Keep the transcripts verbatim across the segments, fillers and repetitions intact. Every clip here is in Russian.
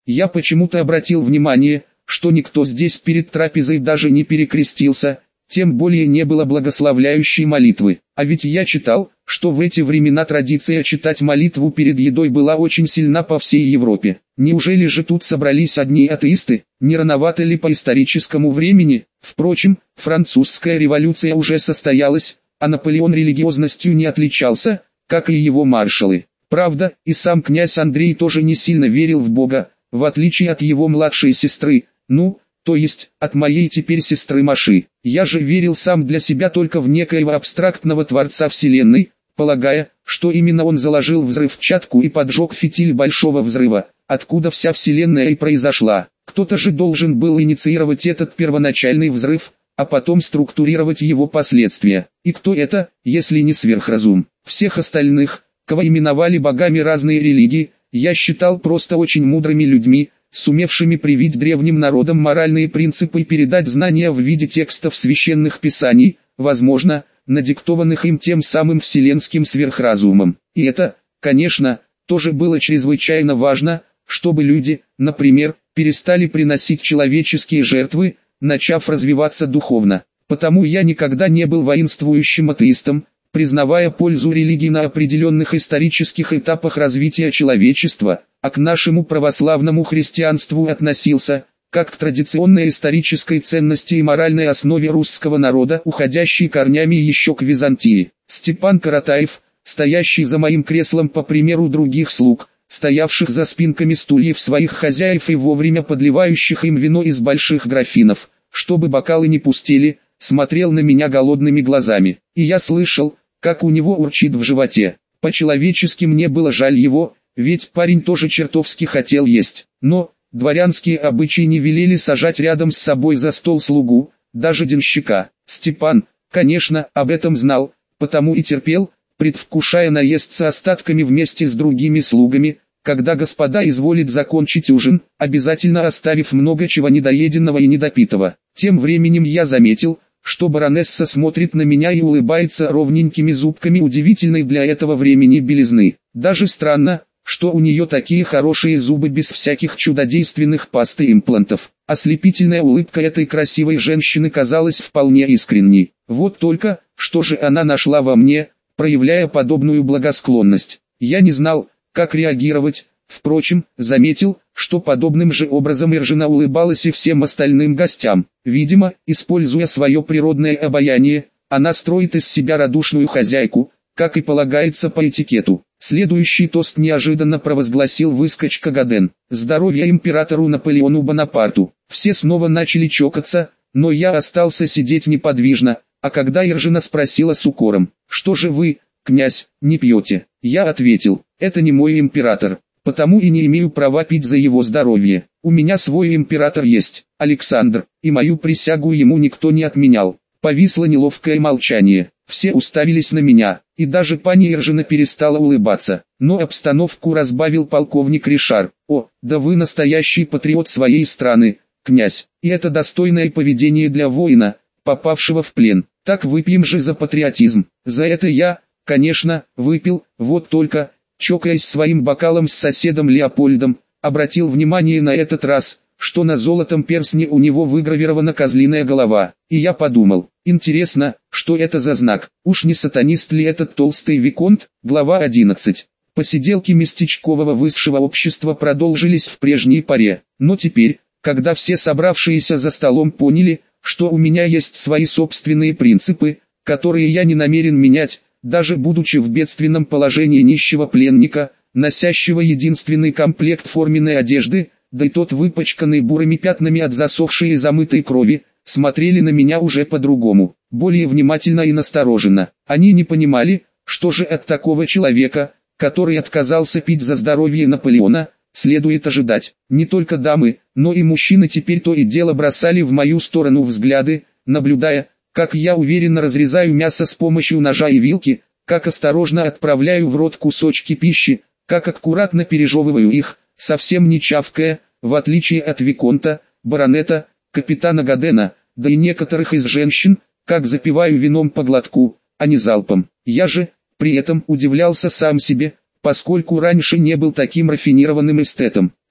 Я почему-то обратил внимание, что никто здесь перед трапезой даже не перекрестился, тем более не было благословляющей молитвы. А ведь я читал, что в эти времена традиция читать молитву перед едой была очень сильна по всей Европе. Неужели же тут собрались одни атеисты? Не рановато ли по историческому времени? Впрочем, французская революция уже состоялась, а Наполеон религиозностью не отличался, как и его маршалы. Правда, и сам князь Андрей тоже не сильно верил в Бога, в отличие от его младшей сестры, ну, то есть, от моей теперь сестры Маши. Я же верил сам для себя только в некоего абстрактного Творца Вселенной, полагая, что именно он заложил взрывчатку и поджег фитиль Большого Взрыва, откуда вся Вселенная и произошла. Кто-то же должен был инициировать этот первоначальный взрыв, а потом структурировать его последствия. И кто это, если не сверхразум? Всех остальных, кого именовали богами разные религии, я считал просто очень мудрыми людьми, сумевшими привить древним народам моральные принципы и передать знания в виде текстов священных писаний, возможно, надиктованных им тем самым вселенским сверхразумом. И это, конечно, тоже было чрезвычайно важно, чтобы люди, например, перестали приносить человеческие жертвы, начав развиваться духовно. Потому я никогда не был воинствующим атеистом, признавая пользу религии на определенных исторических этапах развития человечества, а к нашему православному христианству относился, как к традиционной исторической ценности и моральной основе русского народа, уходящей корнями еще к Византии. Степан Каратаев, стоящий за моим креслом по примеру других слуг, стоявших за спинками стульев своих хозяев и вовремя подливающих им вино из больших графинов, чтобы бокалы не пустели, смотрел на меня голодными глазами. И я слышал, как у него урчит в животе. По-человечески мне было жаль его, ведь парень тоже чертовски хотел есть. Но дворянские обычаи не велели сажать рядом с собой за стол слугу, даже денщика. Степан, конечно, об этом знал, потому и терпел, предвкушая наесться остатками вместе с другими слугами, когда господа изволит закончить ужин, обязательно оставив много чего недоеденного и недопитого. Тем временем я заметил, что баронесса смотрит на меня и улыбается ровненькими зубками удивительной для этого времени белизны. Даже странно, что у нее такие хорошие зубы без всяких чудодейственных паст и имплантов. Ослепительная улыбка этой красивой женщины казалась вполне искренней. Вот только, что же она нашла во мне, проявляя подобную благосклонность. Я не знал, как реагировать, впрочем, заметил, что подобным же образом Иржина улыбалась и всем остальным гостям. Видимо, используя свое природное обаяние, она строит из себя радушную хозяйку, как и полагается по этикету. Следующий тост неожиданно провозгласил выскочка Гаден. Здоровья императору Наполеону Бонапарту. Все снова начали чокаться, но я остался сидеть неподвижно, а когда Иржина спросила с укором: «Что же вы, князь, не пьете?» Я ответил: «Это не мой император, потому и не имею права пить за его здоровье. У меня свой император есть, Александр, и мою присягу ему никто не отменял». Повисло неловкое молчание. Все уставились на меня, и даже пани Иржина перестала улыбаться. Но обстановку разбавил полковник Ришар. «О, да вы настоящий патриот своей страны, князь, и это достойное поведение для воина, попавшего в плен. Так выпьем же за патриотизм». За это я, конечно, выпил, вот только, чокаясь своим бокалом с соседом Леопольдом, обратил внимание на этот раз, что на золотом перстне у него выгравирована козлиная голова. И я подумал: интересно, что это за знак? Уж не сатанист ли этот толстый виконт? Глава одиннадцать. Посиделки местечкового высшего общества продолжились в прежней паре. Но теперь, когда все собравшиеся за столом поняли, что у меня есть свои собственные принципы, которые я не намерен менять, даже будучи в бедственном положении нищего пленника, носящего единственный комплект форменной одежды, да и тот выпачканный бурыми пятнами от засохшей и замытой крови, смотрели на меня уже по-другому, более внимательно и настороженно. Они не понимали, что же от такого человека, который отказался пить за здоровье Наполеона, следует ожидать. Не только дамы, но и мужчины теперь то и дело бросали в мою сторону взгляды, наблюдая, как я уверенно разрезаю мясо с помощью ножа и вилки, как осторожно отправляю в рот кусочки пищи, как аккуратно пережевываю их, совсем не чавкая, в отличие от виконта, баронета, капитана Гадена, да и некоторых из женщин, как запиваю вином по глотку, а не залпом. Я же, при этом удивлялся сам себе, поскольку раньше не был таким рафинированным эстетом.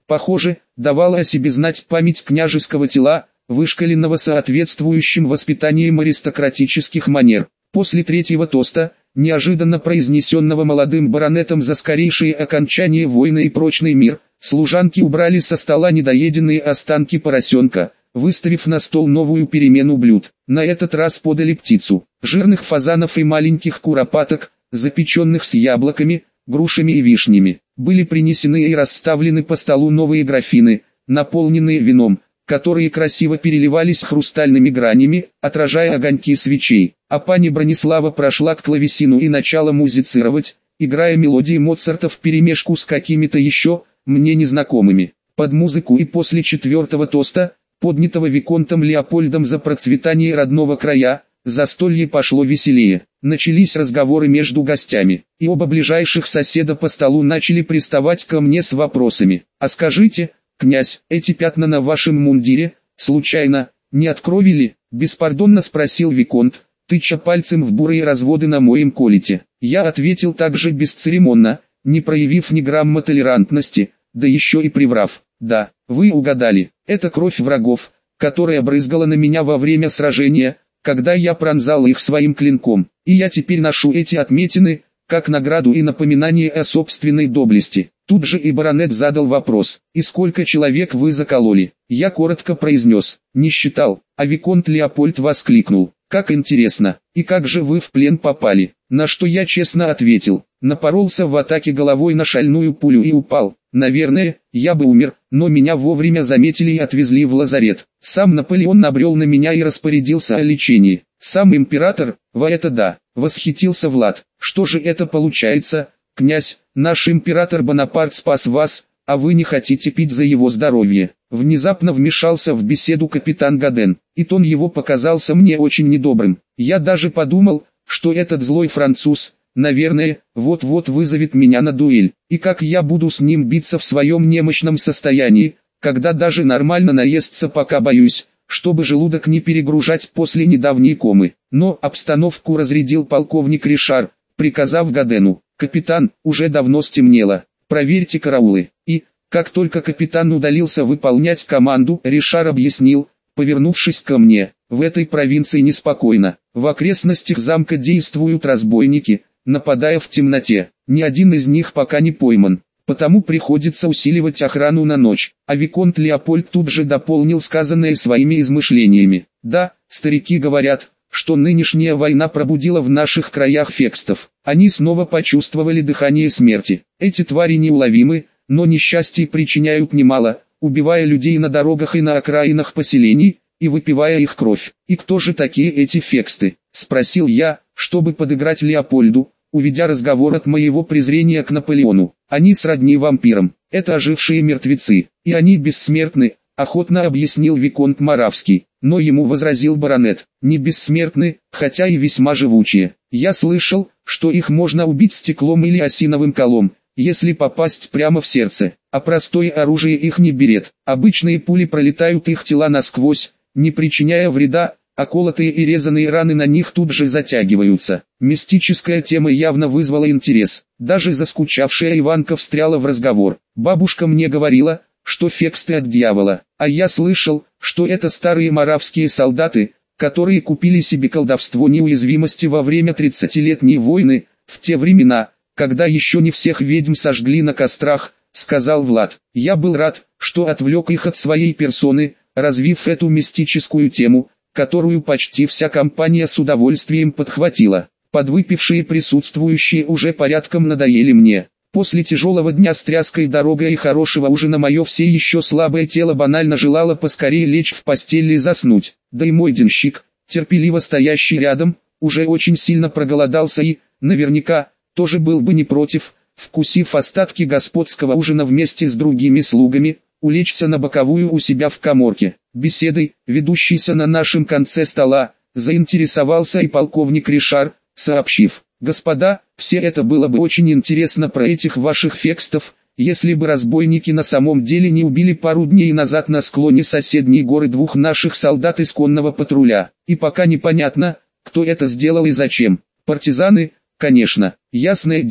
Похоже, давала о себе знать память княжеского тела, вышкаленного соответствующим воспитанием аристократических манер. После третьего тоста, неожиданно произнесенного молодым баронетом за скорейшее окончание войны и прочный мир, служанки убрали со стола недоеденные останки поросенка, выставив на стол новую перемену блюд. На этот раз подали птицу, жирных фазанов и маленьких куропаток, запеченных с яблоками, грушами и вишнями. Были принесены и расставлены по столу новые графины, наполненные вином, которые красиво переливались хрустальными гранями, отражая огоньки свечей. А пани Бронислава прошла к клавесину и начала музицировать, играя мелодии Моцарта вперемешку с какими-то еще, мне незнакомыми. Под музыку и после четвертого тоста, поднятого виконтом Леопольдом за процветание родного края, застолье пошло веселее. Начались разговоры между гостями, и оба ближайших соседа по столу начали приставать ко мне с вопросами. «А скажите, князь, эти пятна на вашем мундире, случайно, не от крови ли?» — беспардонно спросил виконт, тыча пальцем в бурые разводы на моем колете. Я ответил также бесцеремонно, не проявив ни грамма толерантности, да еще и приврав. «Да, вы угадали, это кровь врагов, которая брызгала на меня во время сражения, когда я пронзал их своим клинком, и я теперь ношу эти отметины, как награду и напоминание о собственной доблести». Тут же и баронет задал вопрос: «И сколько человек вы закололи?» Я коротко произнес: «Не считал», а виконт Леопольд воскликнул: «Как интересно, и как же вы в плен попали?» На что я честно ответил: «Напоролся в атаке головой на шальную пулю и упал. Наверное, я бы умер, но меня вовремя заметили и отвезли в лазарет. Сам Наполеон набрел на меня и распорядился о лечении. Сам император, во это да», — восхитился Влад. «Что же это получается, князь, наш император Бонапарт спас вас, а вы не хотите пить за его здоровье?» Внезапно вмешался в беседу капитан Гаден, и тон его показался мне очень недобрым. Я даже подумал, что этот злой француз, наверное, вот-вот вызовет меня на дуэль, и как я буду с ним биться в своем немощном состоянии, когда даже нормально наесться пока боюсь, чтобы желудок не перегружать после недавней комы. Но обстановку разрядил полковник Ришар, приказав Гадену: «Капитан, уже давно стемнело, проверьте караулы». И, как только капитан удалился выполнять команду, Ришар объяснил, повернувшись ко мне: «В этой провинции неспокойно, в окрестностях замка действуют разбойники, нападая в темноте, ни один из них пока не пойман, потому приходится усиливать охрану на ночь». А виконт Леопольд тут же дополнил сказанное своими измышлениями: «Да, старики говорят, что нынешняя война пробудила в наших краях фекстов. Они снова почувствовали дыхание смерти. Эти твари неуловимы, но несчастье причиняют немало, убивая людей на дорогах и на окраинах поселений, и выпивая их кровь». «И кто же такие эти фексты?» — спросил я, чтобы подыграть Леопольду, уведя разговор от моего презрения к Наполеону. «Они сродни вампирам, это ожившие мертвецы, и они бессмертны», — охотно объяснил виконт Моравский. Но ему возразил баронет: «Не бессмертны, хотя и весьма живучие. Я слышал, что их можно убить стеклом или осиновым колом, если попасть прямо в сердце, а простое оружие их не берет. Обычные пули пролетают их тела насквозь, не причиняя вреда, а колотые и резаные раны на них тут же затягиваются». Мистическая тема явно вызвала интерес. Даже заскучавшая Иванка встряла в разговор. «Бабушка мне говорила, что фексты от дьявола, а я слышал, что это старые моравские солдаты, которые купили себе колдовство неуязвимости во время тридцатилетней войны, в те времена, когда еще не всех ведьм сожгли на кострах», — сказал Влад. Я был рад, что отвлек их от своей персоны, развив эту мистическую тему, которую почти вся компания с удовольствием подхватила. Подвыпившие присутствующие уже порядком надоели мне. После тяжелого дня с тряской дорогой и хорошего ужина мое все еще слабое тело банально желало поскорее лечь в постель и заснуть. Да и мой денщик, терпеливо стоящий рядом, уже очень сильно проголодался и, наверняка, тоже был бы не против, вкусив остатки господского ужина вместе с другими слугами, улечься на боковую у себя в каморке. Беседой, ведущейся на нашем конце стола, заинтересовался и полковник Ришар, сообщив: «Господа, все это было бы очень интересно про этих ваших фекстов, если бы разбойники на самом деле не убили пару дней назад на склоне соседней горы двух наших солдат из конного патруля. И пока непонятно, кто это сделал и зачем. Партизаны, конечно, ясное дело.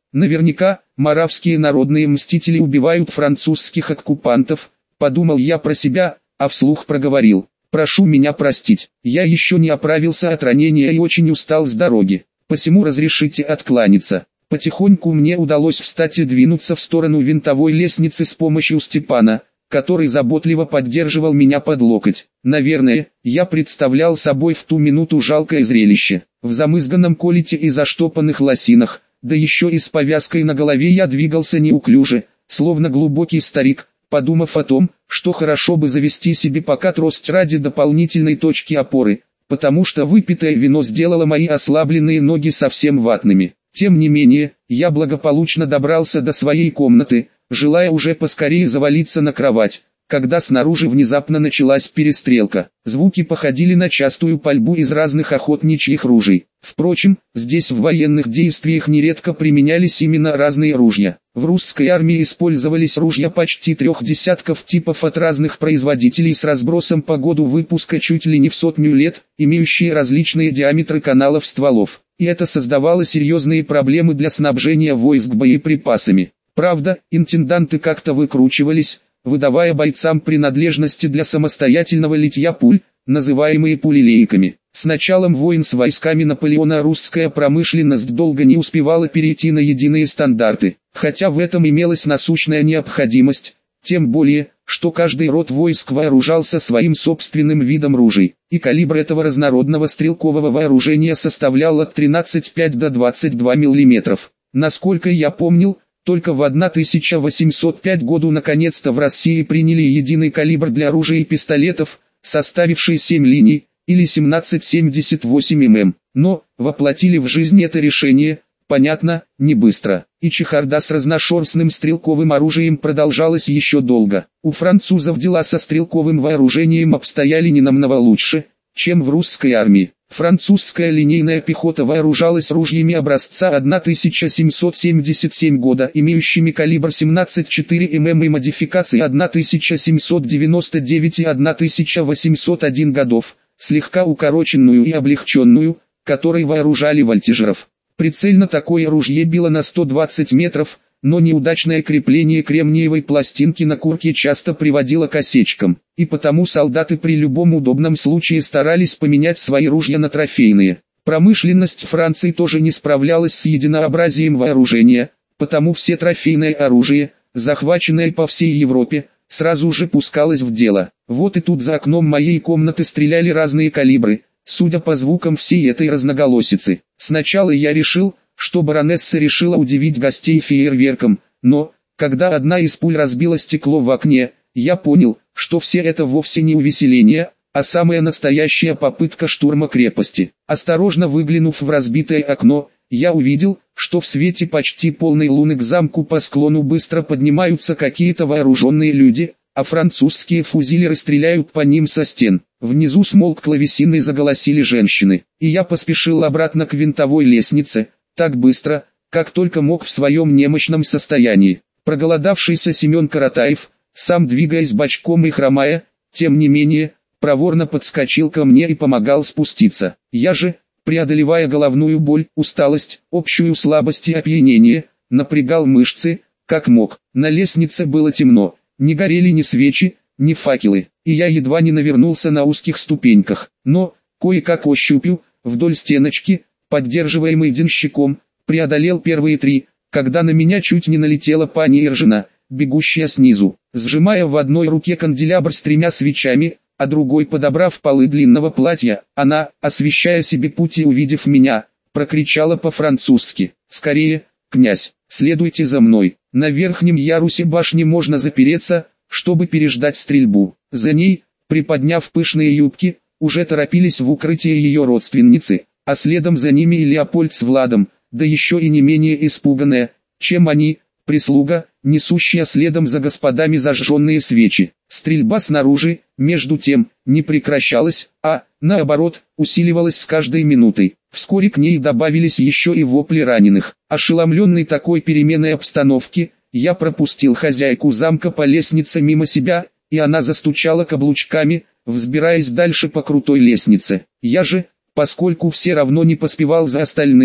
Наверняка, моравские народные мстители убивают французских оккупантов, подумал я про себя, а вслух проговорил. Прошу меня простить, я еще не оправился от ранения и очень устал с дороги, посему разрешите откланяться. Потихоньку мне удалось встать и двинуться в сторону винтовой лестницы с помощью Степана, который заботливо поддерживал меня под локоть. Наверное, я представлял собой в ту минуту жалкое зрелище. В замызганном колете и заштопанных лосинах, да еще и с повязкой на голове я двигался неуклюже, словно глубокий старик, подумав о том, что хорошо бы завести себе пока трость ради дополнительной точки опоры, потому что выпитое вино сделало мои ослабленные ноги совсем ватными. Тем не менее, я благополучно добрался до своей комнаты, желая уже поскорее завалиться на кровать, когда снаружи внезапно началась перестрелка. Звуки походили на частую пальбу из разных охотничьих ружей. Впрочем, здесь в военных действиях нередко применялись именно разные ружья. В русской армии использовались ружья почти трех десятков типов от разных производителей с разбросом по году выпуска чуть ли не в сотню лет, имеющие различные диаметры каналов стволов. И это создавало серьезные проблемы для снабжения войск боеприпасами. Правда, интенданты как-то выкручивались, выдавая бойцам принадлежности для самостоятельного литья пуль, называемые пулелейками. С началом войн с войсками Наполеона русская промышленность долго не успевала перейти на единые стандарты, хотя в этом имелась насущная необходимость, тем более, что каждый род войск вооружался своим собственным видом ружей, и калибр этого разнородного стрелкового вооружения составлял от тринадцати пяти до двадцати двух миллиметров. Насколько я помнил, только в тысяча восемьсот пятом году наконец-то в России приняли единый калибр для ружей и пистолетов, составивший семь линий, или семнадцать семьдесят восемь миллиметров. Но, воплотили в жизнь это решение, понятно, не быстро. И чехарда с разношерстным стрелковым оружием продолжалась еще долго. У французов дела со стрелковым вооружением обстояли не намного лучше, чем в русской армии. Французская линейная пехота вооружалась ружьями образца тысяча семьсот семьдесят седьмого года, имеющими калибр семнадцать целых четыре миллиметра и модификации тысяча семьсот девяносто девятого и тысяча восемьсот первого годов, слегка укороченную и облегченную, которой вооружали вольтежеров. Прицельно такое ружье било на сто двадцать метров, но неудачное крепление кремниевой пластинки на курке часто приводило к осечкам, и потому солдаты при любом удобном случае старались поменять свои ружья на трофейные. Промышленность Франции тоже не справлялась с единообразием вооружения, потому все трофейное оружие, захваченное по всей Европе, сразу же пускалось в дело. Вот и тут за окном моей комнаты стреляли разные калибры, судя по звукам всей этой разноголосицы. Сначала я решил, что баронесса решила удивить гостей фейерверком, но, когда одна из пуль разбила стекло в окне, я понял, что все это вовсе не увеселение, а самая настоящая попытка штурма крепости. Осторожно выглянув в разбитое окно, я увидел, что в свете почти полной луны к замку по склону быстро поднимаются какие-то вооруженные люди, а французские фузилеры стреляют по ним со стен. Внизу смолк клавесин и заголосили женщины, и я поспешил обратно к винтовой лестнице, так быстро, как только мог в своем немощном состоянии. Проголодавшийся Семен Каратаев, сам двигаясь бочком и хромая, тем не менее, проворно подскочил ко мне и помогал спуститься. Я же, преодолевая головную боль, усталость, общую слабость и опьянение, напрягал мышцы, как мог. На лестнице было темно, не горели ни свечи, ни факелы, и я едва не навернулся на узких ступеньках, но, кое-как ощупью, вдоль стеночки, поддерживаемый денщиком, преодолел первые три, когда на меня чуть не налетела пани Иржина, бегущая снизу, сжимая в одной руке канделябр с тремя свечами, а другой подобрав полы длинного платья, она, освещая себе путь и увидев меня, прокричала по-французски: «Скорее, князь, следуйте за мной, на верхнем ярусе башни можно запереться, чтобы переждать стрельбу». За ней, приподняв пышные юбки, уже торопились в укрытие ее родственницы, а следом за ними и Леопольд с Владом, да еще и не менее испуганная, чем они, прислуга, несущая следом за господами зажженные свечи. Стрельба снаружи, между тем, не прекращалась, а, наоборот, усиливалась с каждой минутой. Вскоре к ней добавились еще и вопли раненых. Ошеломленный такой переменой обстановки, я пропустил хозяйку замка по лестнице мимо себя, и она застучала каблучками, взбираясь дальше по крутой лестнице. Я же, поскольку все равно не поспевал за остальными,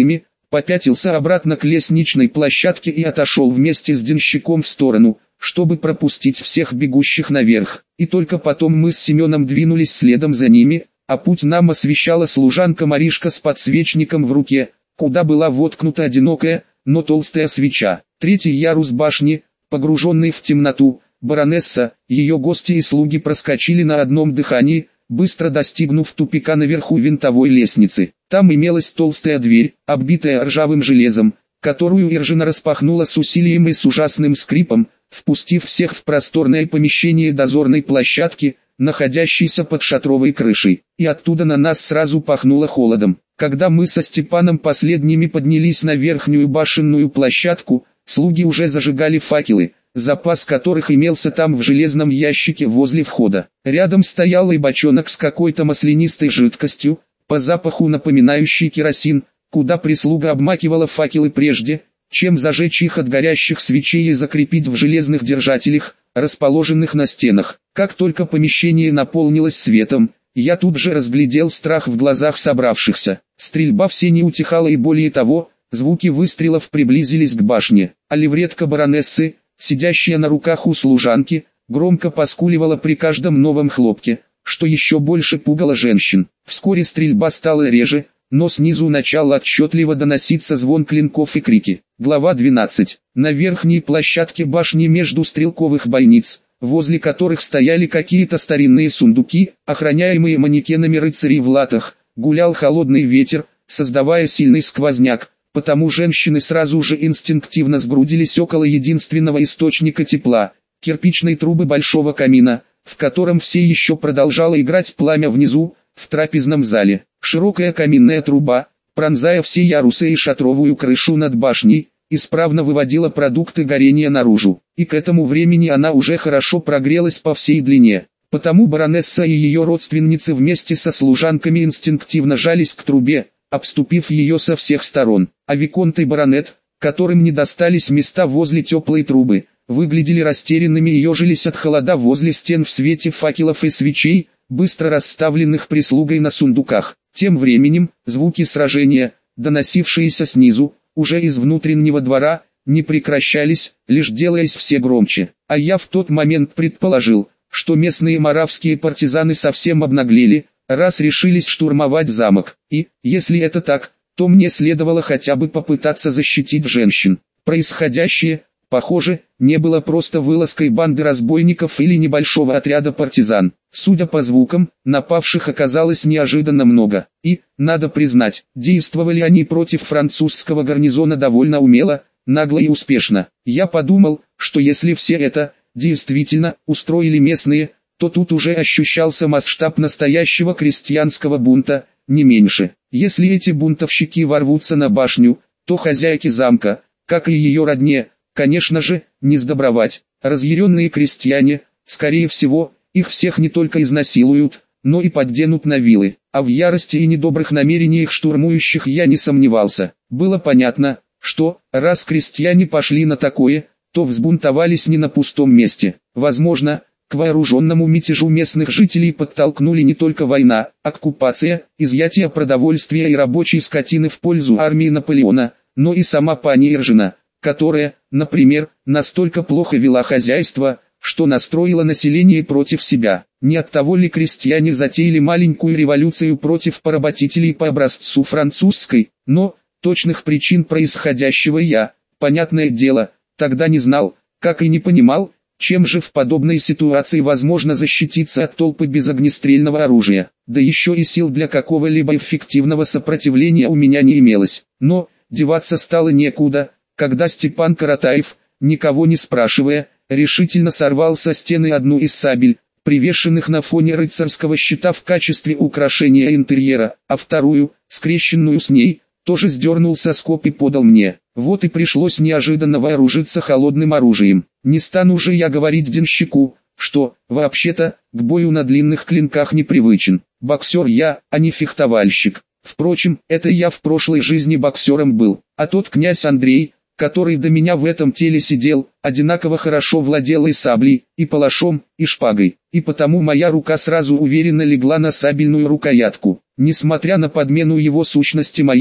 попятился обратно к лестничной площадке и отошел вместе с денщиком в сторону, чтобы пропустить всех бегущих наверх. И только потом мы с Семеном двинулись следом за ними, а путь нам освещала служанка Маришка с подсвечником в руке, куда была воткнута одинокая, но толстая свеча. Третий ярус башни, погруженный в темноту, баронесса, ее гости и слуги проскочили на одном дыхании, быстро достигнув тупика наверху винтовой лестницы. Там имелась толстая дверь, оббитая ржавым железом, которую Иржина распахнула с усилием и с ужасным скрипом, впустив всех в просторное помещение дозорной площадки, находящейся под шатровой крышей. И оттуда на нас сразу пахнуло холодом. Когда мы со Степаном последними поднялись на верхнюю башенную площадку, слуги уже зажигали факелы, запас которых имелся там в железном ящике возле входа. Рядом стоял и бочонок с какой-то маслянистой жидкостью, по запаху напоминающий керосин, куда прислуга обмакивала факелы прежде, чем зажечь их от горящих свечей и закрепить в железных держателях, расположенных на стенах. Как только помещение наполнилось светом, я тут же разглядел страх в глазах собравшихся. Стрельба все не утихала и более того, звуки выстрелов приблизились к башне, а левретка баронессы, сидящая на руках у служанки, громко поскуливала при каждом новом хлопке, что еще больше пугало женщин. Вскоре стрельба стала реже, но снизу начало отчетливо доноситься звон клинков и крики. Глава двенадцать. На верхней площадке башни между стрелковых бойниц, возле которых стояли какие-то старинные сундуки, охраняемые манекенами рыцарей в латах, гулял холодный ветер, создавая сильный сквозняк, потому женщины сразу же инстинктивно сгрудились около единственного источника тепла, кирпичной трубы большого камина, в котором все еще продолжало играть пламя внизу, в трапезном зале. Широкая каминная труба, пронзая все ярусы и шатровую крышу над башней, исправно выводила продукты горения наружу, и к этому времени она уже хорошо прогрелась по всей длине. Потому баронесса и ее родственницы вместе со служанками инстинктивно жались к трубе, обступив ее со всех сторон. А виконт и баронет, которым не достались места возле теплой трубы, выглядели растерянными и ежились от холода возле стен в свете факелов и свечей, быстро расставленных прислугой на сундуках. Тем временем, звуки сражения, доносившиеся снизу, уже из внутреннего двора, не прекращались, лишь делаясь все громче. А я в тот момент предположил, что местные моравские партизаны совсем обнаглели, раз решились штурмовать замок. И, если это так, то мне следовало хотя бы попытаться защитить женщин. Происходящее, похоже, не было просто вылазкой банды разбойников или небольшого отряда партизан. Судя по звукам, напавших оказалось неожиданно много. И, надо признать, действовали они против французского гарнизона довольно умело, нагло и успешно. Я подумал, что если все это, действительно, устроили местные, то тут уже ощущался масштаб настоящего крестьянского бунта, не меньше. Если эти бунтовщики ворвутся на башню, то хозяйке замка, как и ее родне, конечно же, не сдобровать. Разъяренные крестьяне, скорее всего, их всех не только изнасилуют, но и подденут на вилы. А в ярости и недобрых намерениях штурмующих я не сомневался. Было понятно, что, раз крестьяне пошли на такое, то взбунтовались не на пустом месте. Возможно, к вооруженному мятежу местных жителей подтолкнули не только война, оккупация, изъятие продовольствия и рабочей скотины в пользу армии Наполеона, но и сама пани Иржина, которая, например, настолько плохо вела хозяйство, что настроила население против себя. Не от того ли крестьяне затеяли маленькую революцию против поработителей по образцу французской, но точных причин происходящего я, понятное дело, тогда не знал, как и не понимал, чем же в подобной ситуации возможно защититься от толпы без огнестрельного оружия. Да еще и сил для какого-либо эффективного сопротивления у меня не имелось. Но, деваться стало некуда, когда Степан Каратаев, никого не спрашивая, решительно сорвал со стены одну из сабель, привешенных на фоне рыцарского щита в качестве украшения интерьера, а вторую, скрещенную с ней, тоже сдернул со скоб и подал мне. Вот и пришлось неожиданно вооружиться холодным оружием. Не стану же я говорить денщику, что, вообще-то, к бою на длинных клинках непривычен. Боксер я, а не фехтовальщик. Впрочем, это я в прошлой жизни боксером был, а тот князь Андрей, который до меня в этом теле сидел, одинаково хорошо владел и саблей, и палашом, и шпагой, и потому моя рука сразу уверенно легла на сабельную рукоятку. Несмотря на подмену его сущности моей,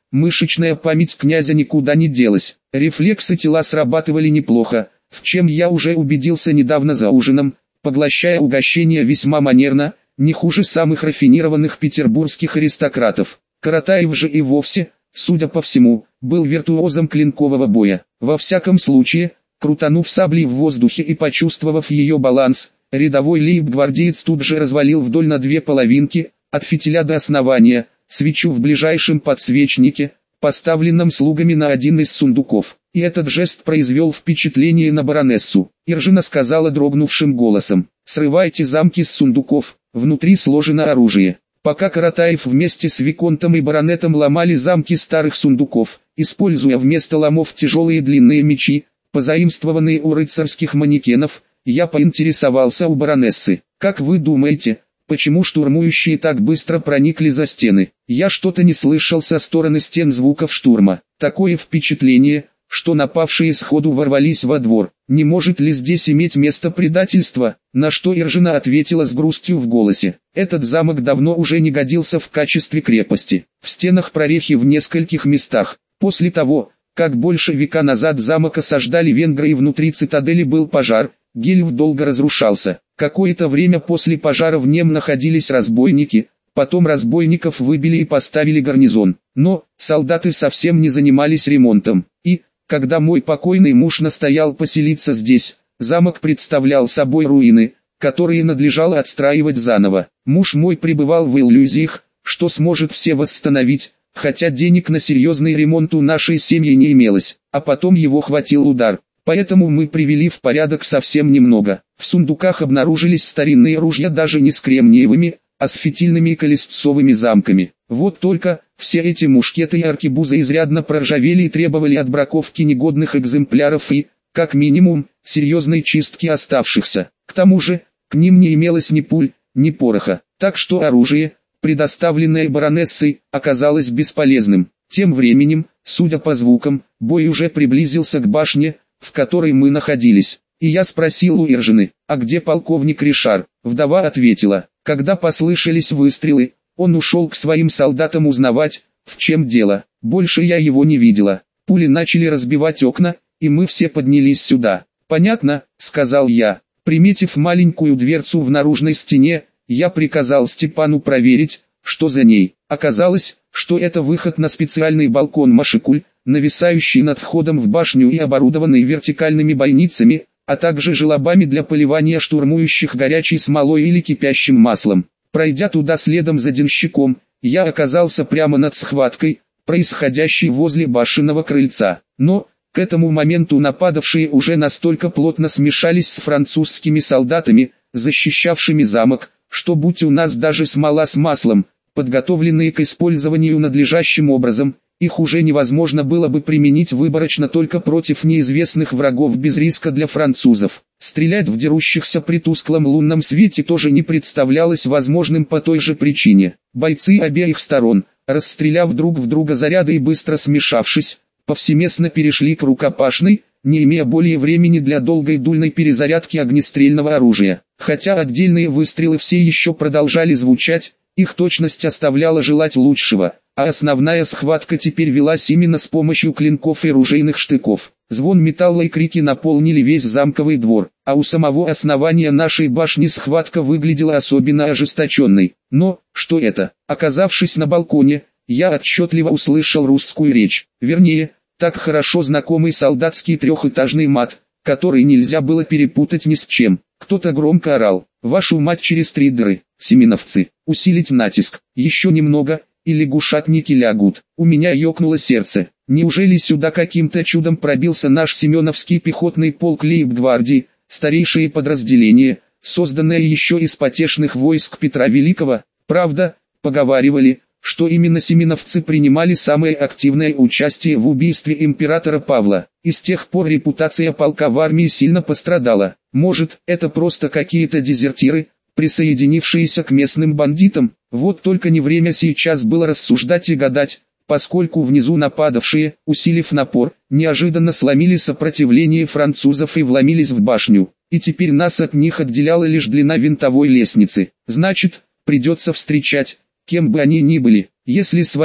Мышечная память князя никуда не делась. Рефлексы тела срабатывали неплохо, в чем я уже убедился недавно за ужином, поглощая угощение весьма манерно, не хуже самых рафинированных петербургских аристократов. Каратаев же и вовсе, судя по всему, был виртуозом клинкового боя. Во всяком случае, крутанув саблей в воздухе и почувствовав ее баланс, рядовой лейб-гвардеец тут же развалил вдоль на две половинки, от фитиля до основания, свечу в ближайшем подсвечнике, поставленном слугами на один из сундуков. И этот жест произвел впечатление на баронессу. Иржина сказала дрогнувшим голосом: «Срывайте замки с сундуков, внутри сложено оружие». Пока Каратаев вместе с виконтом и баронетом ломали замки старых сундуков, используя вместо ломов тяжелые длинные мечи, позаимствованные у рыцарских манекенов, я поинтересовался у баронессы: «Как вы думаете, почему штурмующие так быстро проникли за стены? Я что-то не слышал со стороны стен звуков штурма. Такое впечатление, что напавшие сходу ворвались во двор. Не может ли здесь иметь место предательство?» На что Иржина ответила с грустью в голосе: «Этот замок давно уже не годился в качестве крепости. В стенах прорехи в нескольких местах. После того, как больше века назад замок осаждали венгры и внутри цитадели был пожар, Гельв долго разрушался. Какое-то время после пожара в нем находились разбойники, потом разбойников выбили и поставили гарнизон. Но солдаты совсем не занимались ремонтом. И, когда мой покойный муж настоял поселиться здесь, замок представлял собой руины, которые надлежало отстраивать заново. Муж мой пребывал в иллюзиях, что сможет все восстановить, хотя денег на серьезный ремонт у нашей семьи не имелось, а потом его хватил удар. Поэтому мы привели в порядок совсем немного. В сундуках обнаружились старинные ружья даже не с кремниевыми, а с фитильными и колесцовыми замками. Вот только, все эти мушкеты и аркебузы изрядно проржавели и требовали отбраковки негодных экземпляров и, как минимум, серьезной чистки оставшихся. К тому же, к ним не имелось ни пуль, ни пороха, так что оружие, предоставленное баронессой, оказалось бесполезным. Тем временем, судя по звукам, бой уже приблизился к башне, в которой мы находились. И я спросил у Иржины: «А где полковник Ришар?» Вдова ответила: «Когда послышались выстрелы, он ушел к своим солдатам узнавать, в чем дело. Больше я его не видела. Пули начали разбивать окна, и мы все поднялись сюда». «Понятно», — сказал я. Приметив маленькую дверцу в наружной стене, я приказал Степану проверить, что за ней. Оказалось, что это выход на специальный балкон Машикуль, нависающий над входом в башню и оборудованный вертикальными бойницами, а также желобами для поливания штурмующих горячей смолой или кипящим маслом. Пройдя туда следом за денщиком, я оказался прямо над схваткой, происходящей возле башенного крыльца. Но, к этому моменту нападавшие уже настолько плотно смешались с французскими солдатами, защищавшими замок, что будь у нас даже смола с маслом, подготовленные к использованию надлежащим образом, их уже невозможно было бы применить выборочно только против неизвестных врагов без риска для французов. Стрелять в дерущихся при тусклом лунном свете тоже не представлялось возможным по той же причине. Бойцы обеих сторон, расстреляв друг в друга заряды и быстро смешавшись, повсеместно перешли к рукопашной, не имея более времени для долгой дульной перезарядки огнестрельного оружия. Хотя отдельные выстрелы все еще продолжали звучать, их точность оставляла желать лучшего, а основная схватка теперь велась именно с помощью клинков и ружейных штыков. Звон металла и крики наполнили весь замковый двор, а у самого основания нашей башни схватка выглядела особенно ожесточенной. Но, что это? Оказавшись на балконе, я отчетливо услышал русскую речь, вернее, так хорошо знакомый солдатский трехэтажный мат, который нельзя было перепутать ни с чем. Кто-то громко орал: «Вашу мать через три дыры, семеновцы, усилить натиск, еще немного, и лягушатники лягут». У меня ёкнуло сердце. Неужели сюда каким-то чудом пробился наш Семеновский пехотный полк лейб-гвардии, старейшее подразделение, созданное еще из потешных войск Петра Великого? Правда, поговаривали, что именно семеновцы принимали самое активное участие в убийстве императора Павла, и с тех пор репутация полка в армии сильно пострадала. Может, это просто какие-то дезертиры, присоединившиеся к местным бандитам? Вот только не время сейчас было рассуждать и гадать, поскольку внизу нападавшие, усилив напор, неожиданно сломили сопротивление французов и вломились в башню, и теперь нас от них отделяла лишь длина винтовой лестницы. Значит, придется встречать, кем бы они ни были. Если свои,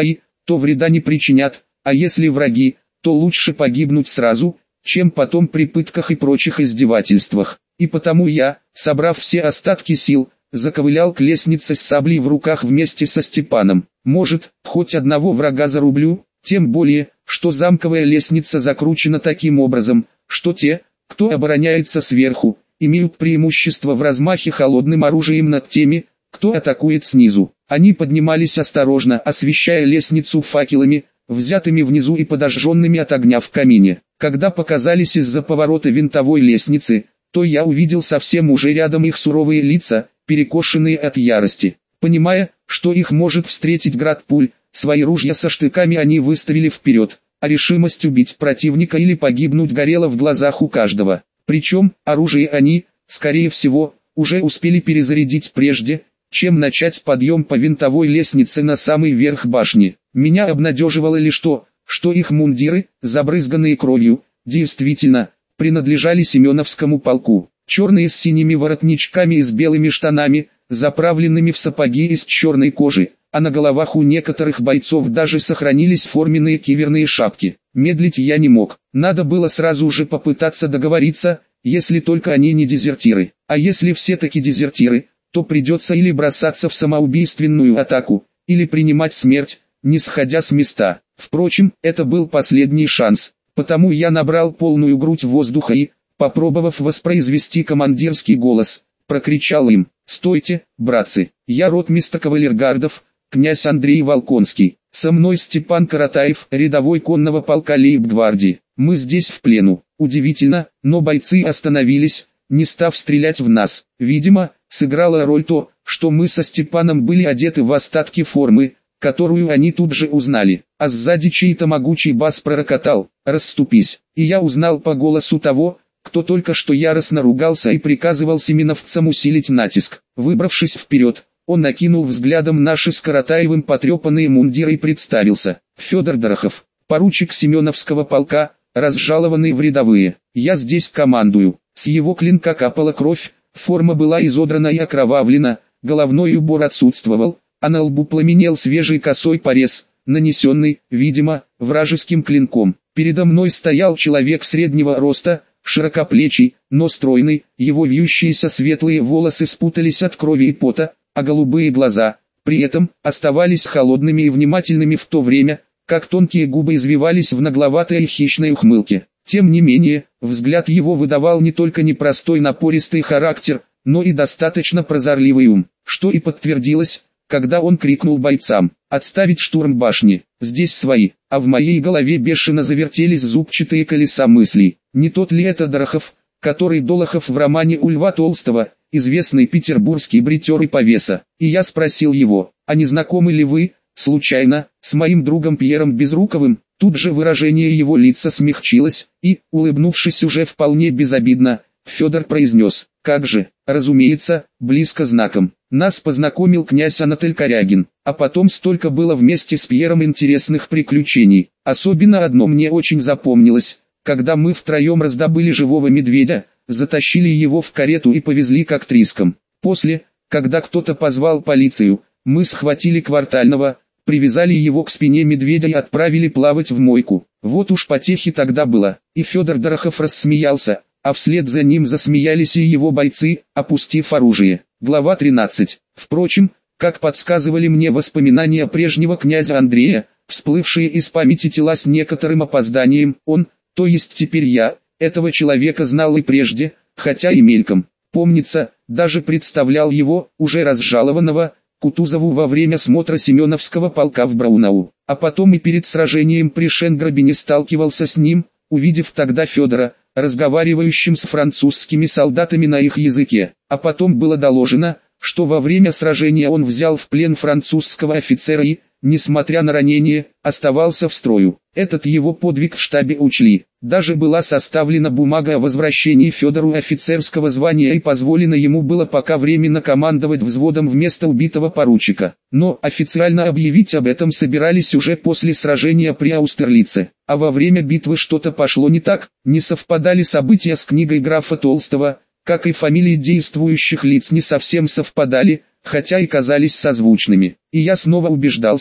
то вреда не причинят, а если враги, то лучше погибнуть сразу, чем потом при пытках и прочих издевательствах. И потому я, собрав все остатки сил, заковылял к лестнице с саблей в руках вместе со Степаном. Может, хоть одного врага зарублю, тем более, что замковая лестница закручена таким образом, что те, кто обороняется сверху, имеют преимущество в размахе холодным оружием над теми, кто атакует снизу. Они поднимались осторожно, освещая лестницу факелами, взятыми внизу и подожженными от огня в камине. Когда показались из-за поворота винтовой лестницы, то я увидел совсем уже рядом их суровые лица, перекошенные от ярости. Понимая, что их может встретить град пуль, свои ружья со штыками они выставили вперед, а решимость убить противника или погибнуть горела в глазах у каждого. Причем, оружие они, скорее всего, уже успели перезарядить прежде, чем начать подъем по винтовой лестнице на самый верх башни. Меня обнадеживало лишь то, что их мундиры, забрызганные кровью, действительно, принадлежали Семеновскому полку. Черные с синими воротничками и с белыми штанами, заправленными в сапоги из черной кожи, а на головах у некоторых бойцов даже сохранились форменные киверные шапки. Медлить я не мог, надо было сразу же попытаться договориться, если только они не дезертиры. А если все-таки дезертиры, то придется или бросаться в самоубийственную атаку, или принимать смерть, не сходя с места. Впрочем, это был последний шанс, потому я набрал полную грудь воздуха и, попробовав воспроизвести командирский голос, прокричал им: «Стойте, братцы, я ротмистр кавалергардов, князь Андрей Волконский, со мной Степан Каратаев, рядовой конного полка лейб-гвардии, мы здесь в плену». Удивительно, но бойцы остановились, не став стрелять в нас. Видимо, сыграла роль то, что мы со Степаном были одеты в остатки формы, которую они тут же узнали, а сзади чей-то могучий бас пророкотал: «Расступись!» И я узнал по голосу того, кто только что яростно ругался и приказывал семеновцам усилить натиск. Выбравшись вперед, он накинул взглядом наши с Каратаевым потрепанные мундиры и представился: «Федор Дорохов, поручик Семеновского полка, разжалованный в рядовые. Я здесь командую». С его клинка капала кровь, форма была изодрана и окровавлена, головной убор отсутствовал, а на лбу пламенел свежий косой порез, нанесенный, видимо, вражеским клинком. Передо мной стоял человек среднего роста, широкоплечий, но стройный, его вьющиеся светлые волосы спутались от крови и пота, а голубые глаза, при этом, оставались холодными и внимательными в то время, как тонкие губы извивались в нагловатой и хищной ухмылке. Тем не менее, взгляд его выдавал не только непростой напористый характер, но и достаточно прозорливый ум, что и подтвердилось, когда он крикнул бойцам: «Отставить штурм башни, здесь свои». А в моей голове бешено завертелись зубчатые колеса мыслей. Не тот ли это Дорохов, который Долохов в романе у Льва Толстого, известный петербургский бритер и повеса? И я спросил его: «А не знакомы ли вы, случайно, с моим другом Пьером Безруковым?» Тут же выражение его лица смягчилось, и, улыбнувшись уже вполне безобидно, Федор произнес: «Как же, разумеется, близко знаком. Нас познакомил князь Анатоль Корягин, а потом столько было вместе с Пьером интересных приключений. Особенно одно мне очень запомнилось, когда мы втроем раздобыли живого медведя, затащили его в карету и повезли к актрискам. После, когда кто-то позвал полицию, мы схватили Квартального, привязали его к спине медведя и отправили плавать в мойку. Вот уж потехи тогда было». И Федор Дорохов рассмеялся, а вслед за ним засмеялись и его бойцы, опустив оружие. Глава тринадцать. Впрочем, как подсказывали мне воспоминания прежнего князя Андрея, всплывшие из памяти тела с некоторым опозданием, он, то есть теперь я, этого человека знал и прежде, хотя и мельком. Помнится, даже представлял его, уже разжалованного, Кутузову во время смотра Семеновского полка в Браунау, а потом и перед сражением при Шенграбене сталкивался с ним, увидев тогда Федора, разговаривающим с французскими солдатами на их языке. А потом было доложено, что во время сражения он взял в плен французского офицера и, несмотря на ранение, оставался в строю. Этот его подвиг в штабе учли. Даже была составлена бумага о возвращении Федору офицерского звания и позволено ему было пока временно командовать взводом вместо убитого поручика. Но официально объявить об этом собирались уже после сражения при Аустерлице. А во время битвы что-то пошло не так, не совпадали события с книгой графа Толстого, как и фамилии действующих лиц не совсем совпадали, хотя и казались созвучными. И я снова убеждался,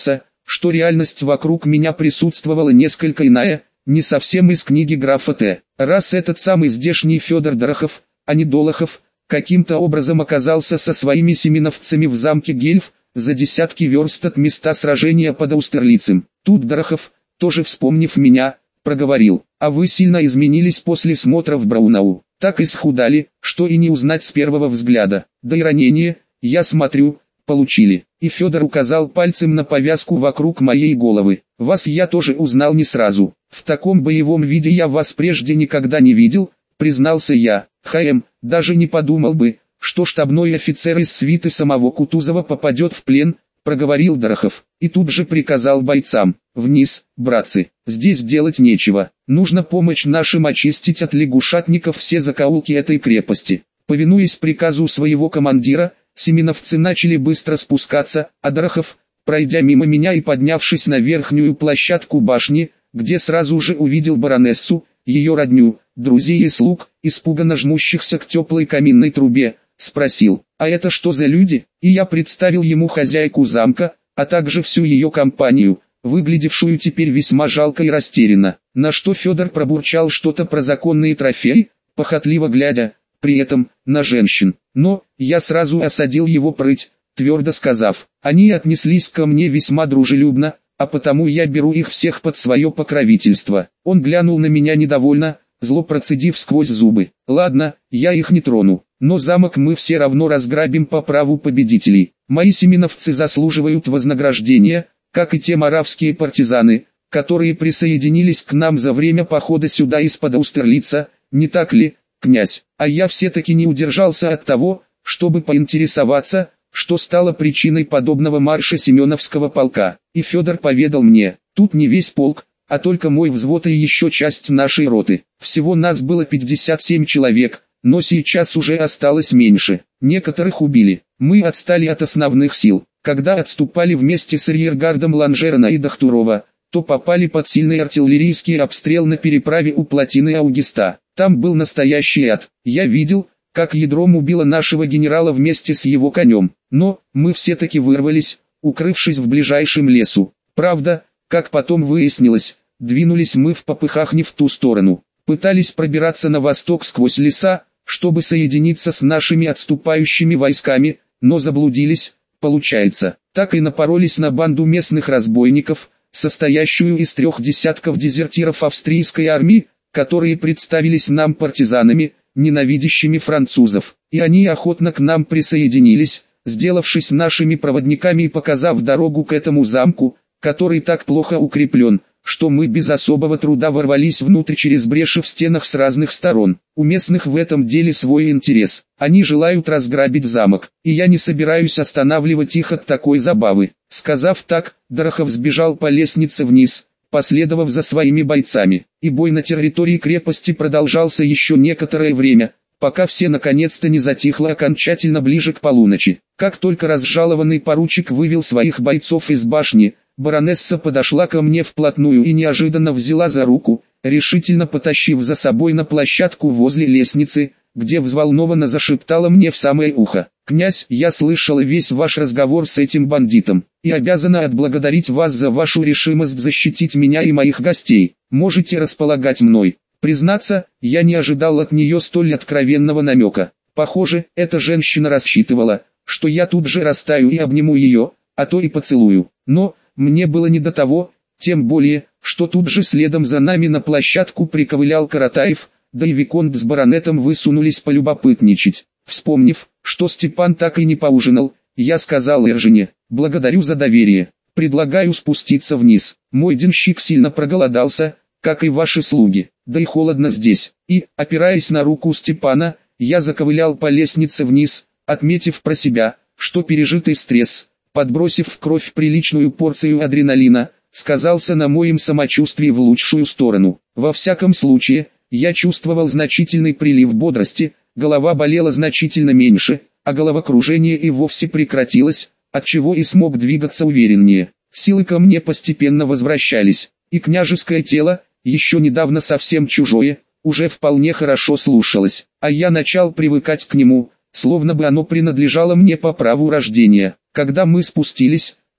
что реальность вокруг меня присутствовала несколько иная, не совсем из книги графа Т. Раз этот самый здешний Федор Дорохов, а не Долохов, каким-то образом оказался со своими семеновцами в замке Гельф, за десятки верст от места сражения под Аустерлицем. Тут Дорохов, тоже вспомнив меня, проговорил: «А вы сильно изменились после смотра в Браунау, так исхудали, что и не узнать с первого взгляда. Да и ранение, я смотрю, получили». И Федор указал пальцем на повязку вокруг моей головы. «Вас я тоже узнал не сразу. В таком боевом виде я вас прежде никогда не видел», признался я. «Хм, даже не подумал бы, что штабной офицер из свиты самого Кутузова попадет в плен», проговорил Дорохов. И тут же приказал бойцам: «Вниз, братцы, здесь делать нечего. Нужно помочь нашим очистить от лягушатников все закоулки этой крепости». Повинуясь приказу своего командира, семеновцы начали быстро спускаться, а Дорохов, пройдя мимо меня и поднявшись на верхнюю площадку башни, где сразу же увидел баронессу, ее родню, друзей и слуг, испуганно жмущихся к теплой каминной трубе, спросил: «А это что за люди?» И я представил ему хозяйку замка, а также всю ее компанию, выглядевшую теперь весьма жалко и растерянно. На что Федор пробурчал что-то про законные трофеи, похотливо глядя, при этом, на женщин. Но, я сразу осадил его прыть, твердо сказав: «Они отнеслись ко мне весьма дружелюбно, а потому я беру их всех под свое покровительство». Он глянул на меня недовольно, зло процедив сквозь зубы: «Ладно, я их не трону, но замок мы все равно разграбим по праву победителей. Мои семеновцы заслуживают вознаграждения, как и те моравские партизаны, которые присоединились к нам за время похода сюда из-под Аустерлица, не так ли, князь?» А я все-таки не удержался от того, чтобы поинтересоваться, что стало причиной подобного марша Семеновского полка. И Федор поведал мне: «Тут не весь полк, а только мой взвод и еще часть нашей роты. Всего нас было пятьдесят семь человек, но сейчас уже осталось меньше. Некоторых убили. Мы отстали от основных сил. Когда отступали вместе с арьергардом Ланжерона и Дахтурова, то попали под сильный артиллерийский обстрел на переправе у плотины Аугиста. Там был настоящий ад. Я видел, как ядром убило нашего генерала вместе с его конем. Но мы все-таки вырвались, укрывшись в ближайшем лесу. Правда, как потом выяснилось, двинулись мы в попыхах не в ту сторону. Пытались пробираться на восток сквозь леса, чтобы соединиться с нашими отступающими войсками, но заблудились, получается. Так и напоролись на банду местных разбойников, состоящую из трех десятков дезертиров австрийской армии, которые представились нам партизанами, ненавидящими французов. И они охотно к нам присоединились, сделавшись нашими проводниками и показав дорогу к этому замку, который так плохо укреплен, что мы без особого труда ворвались внутрь через бреши в стенах с разных сторон. У местных в этом деле свой интерес. Они желают разграбить замок, и я не собираюсь останавливать их от такой забавы». Сказав так, Дорохов сбежал по лестнице вниз, последовав за своими бойцами, и бой на территории крепости продолжался еще некоторое время, пока все наконец-то не затихло окончательно ближе к полуночи. Как только разжалованный поручик вывел своих бойцов из башни, баронесса подошла ко мне вплотную и неожиданно взяла за руку, решительно потащив за собой на площадку возле лестницы, где взволнованно зашептала мне в самое ухо: «Князь, я слышала весь ваш разговор с этим бандитом, и обязана отблагодарить вас за вашу решимость защитить меня и моих гостей. Можете располагать мной». Признаться, я не ожидал от нее столь откровенного намека. Похоже, эта женщина рассчитывала, что я тут же растаю и обниму ее, а то и поцелую. Но мне было не до того, тем более, что тут же следом за нами на площадку приковылял Каратаев, да и виконт с баронетом высунулись полюбопытничать. Вспомнив, что Степан так и не поужинал, я сказал Эржине: «Благодарю за доверие, предлагаю спуститься вниз. Мой денщик сильно проголодался, как и ваши слуги, да и холодно здесь». И, опираясь на руку Степана, я заковылял по лестнице вниз, отметив про себя, что пережитый стресс, подбросив в кровь приличную порцию адреналина, сказался на моем самочувствии в лучшую сторону. Во всяком случае, я чувствовал значительный прилив бодрости, голова болела значительно меньше, а головокружение и вовсе прекратилось, отчего и смог двигаться увереннее. Силы ко мне постепенно возвращались, и княжеское тело, еще недавно совсем чужое, уже вполне хорошо слушалось, а я начал привыкать к нему, словно бы оно принадлежало мне по праву рождения. Когда мы спустились,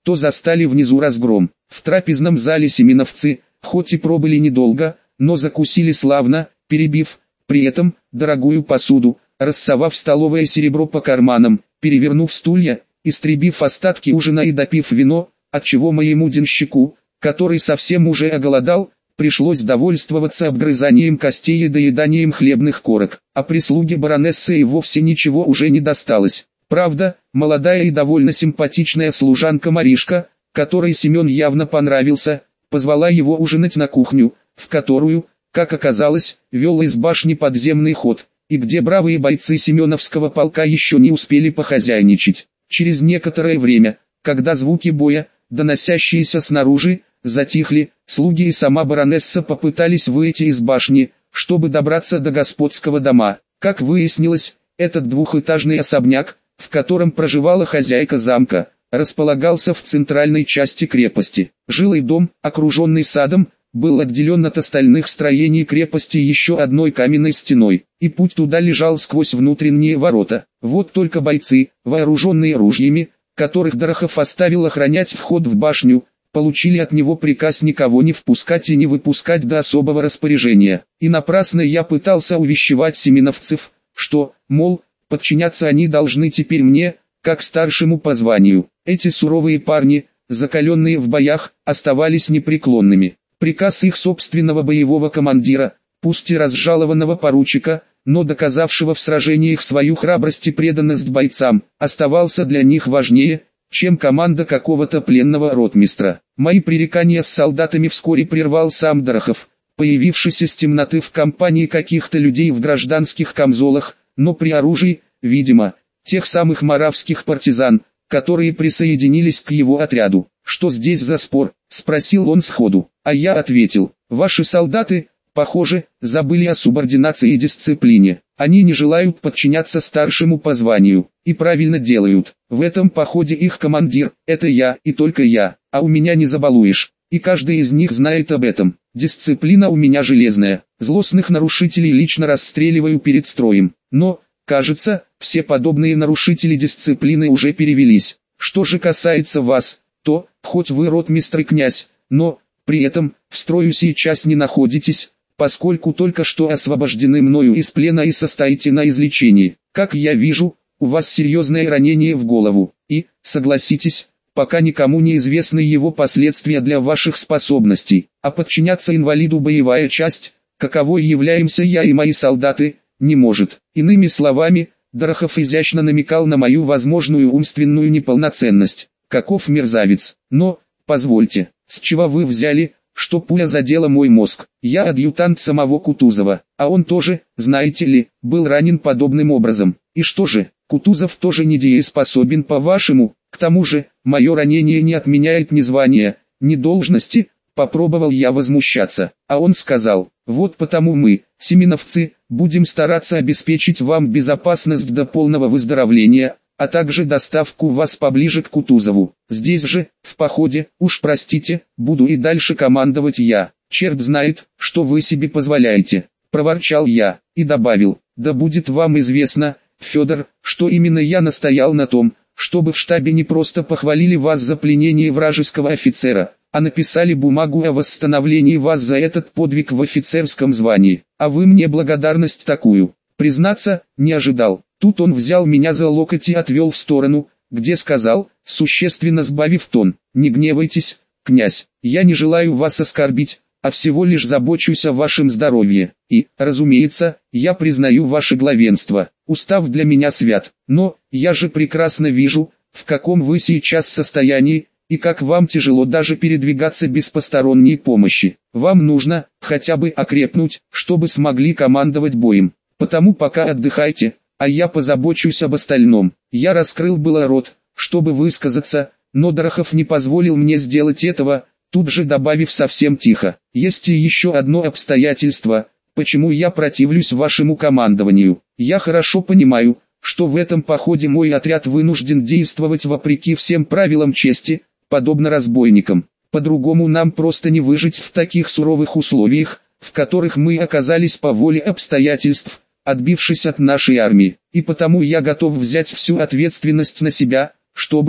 то застали внизу разгром. В трапезном зале семеновцы, хоть и пробыли недолго, но закусили славно, перебив, при этом, дорогую посуду, рассовав столовое серебро по карманам, перевернув стулья, истребив остатки ужина и допив вино, отчего моему денщику, который совсем уже оголодал, пришлось довольствоваться обгрызанием костей и доеданием хлебных корок, а прислуге баронессы и вовсе ничего уже не досталось. Правда, молодая и довольно симпатичная служанка Маришка, которой Семен явно понравился, позвала его ужинать на кухню, в которую, как оказалось, вел из башни подземный ход, и где бравые бойцы Семеновского полка еще не успели похозяйничать. Через некоторое время, когда звуки боя, доносящиеся снаружи, затихли, слуги и сама баронесса попытались выйти из башни, чтобы добраться до господского дома. Как выяснилось, этот двухэтажный особняк, в котором проживала хозяйка замка, располагался в центральной части крепости. Жилой дом, окруженный садом, был отделен от остальных строений крепости еще одной каменной стеной, и путь туда лежал сквозь внутренние ворота. Вот только бойцы, вооруженные ружьями, которых Дорохов оставил охранять вход в башню, получили от него приказ никого не впускать и не выпускать до особого распоряжения. И напрасно я пытался увещевать семеновцев, что, мол, подчиняться они должны теперь мне, как старшему по званию. Эти суровые парни, закаленные в боях, оставались непреклонными. Приказ их собственного боевого командира, пусть и разжалованного поручика, но доказавшего в сражениях свою храбрость и преданность бойцам, оставался для них важнее, чем команда какого-то пленного ротмистра. Мои пререкания с солдатами вскоре прервал сам Дорохов, появившийся с темноты в компании каких-то людей в гражданских камзолах, но при оружии, видимо, тех самых моравских партизан, которые присоединились к его отряду. «Что здесь за спор?» – спросил он сходу. А я ответил: «Ваши солдаты, похоже, забыли о субординации и дисциплине. Они не желают подчиняться старшему по званию, и правильно делают. В этом походе их командир – это я и только я, а у меня не забалуешь, и каждый из них знает об этом. Дисциплина у меня железная, злостных нарушителей лично расстреливаю перед строем, но, кажется, все подобные нарушители дисциплины уже перевелись. Что же касается вас, то, хоть вы ротмистр и князь, но, при этом, в строю сейчас не находитесь, поскольку только что освобождены мною из плена и состоите на излечении. Как я вижу, у вас серьезное ранение в голову, и, согласитесь, пока никому не известны его последствия для ваших способностей, а подчиняться инвалиду боевая часть, каковой являемся я и мои солдаты, не может. Иными словами, Дорохов изящно намекал на мою возможную умственную неполноценность. Каков мерзавец. Но, позвольте, с чего вы взяли, что пуля задела мой мозг? Я адъютант самого Кутузова, а он тоже, знаете ли, был ранен подобным образом. И что же, Кутузов тоже недееспособен по-вашему? К тому же, мое ранение не отменяет ни звания, ни должности. Попробовал я возмущаться, а он сказал: вот потому мы, семеновцы, будем стараться обеспечить вам безопасность до полного выздоровления, а также доставку вас поближе к Кутузову. Здесь же, в походе, уж простите, буду и дальше командовать я. Черт знает, что вы себе позволяете, проворчал я, и добавил: да будет вам известно, Федор, что именно я настоял на том, чтобы в штабе не просто похвалили вас за пленение вражеского офицера, а написали бумагу о восстановлении вас за этот подвиг в офицерском звании, а вы мне благодарность такую, признаться, не ожидал. Тут он взял меня за локоть и отвел в сторону, где сказал, существенно сбавив тон: не гневайтесь, князь, я не желаю вас оскорбить, а всего лишь забочусь о вашем здоровье, и, разумеется, я признаю ваше главенство, устав для меня свят, но, я же прекрасно вижу, в каком вы сейчас состоянии, и как вам тяжело даже передвигаться без посторонней помощи. Вам нужно, хотя бы окрепнуть, чтобы смогли командовать боем. Потому пока отдыхайте, а я позабочусь об остальном. Я раскрыл было рот, чтобы высказаться, но Дорохов не позволил мне сделать этого, тут же добавив совсем тихо: есть и еще одно обстоятельство, почему я противлюсь вашему командованию. Я хорошо понимаю, что в этом походе мой отряд вынужден действовать вопреки всем правилам чести, подобно разбойникам. По-другому нам просто не выжить в таких суровых условиях, в которых мы оказались по воле обстоятельств, отбившись от нашей армии. И потому я готов взять всю ответственность на себя, чтобы,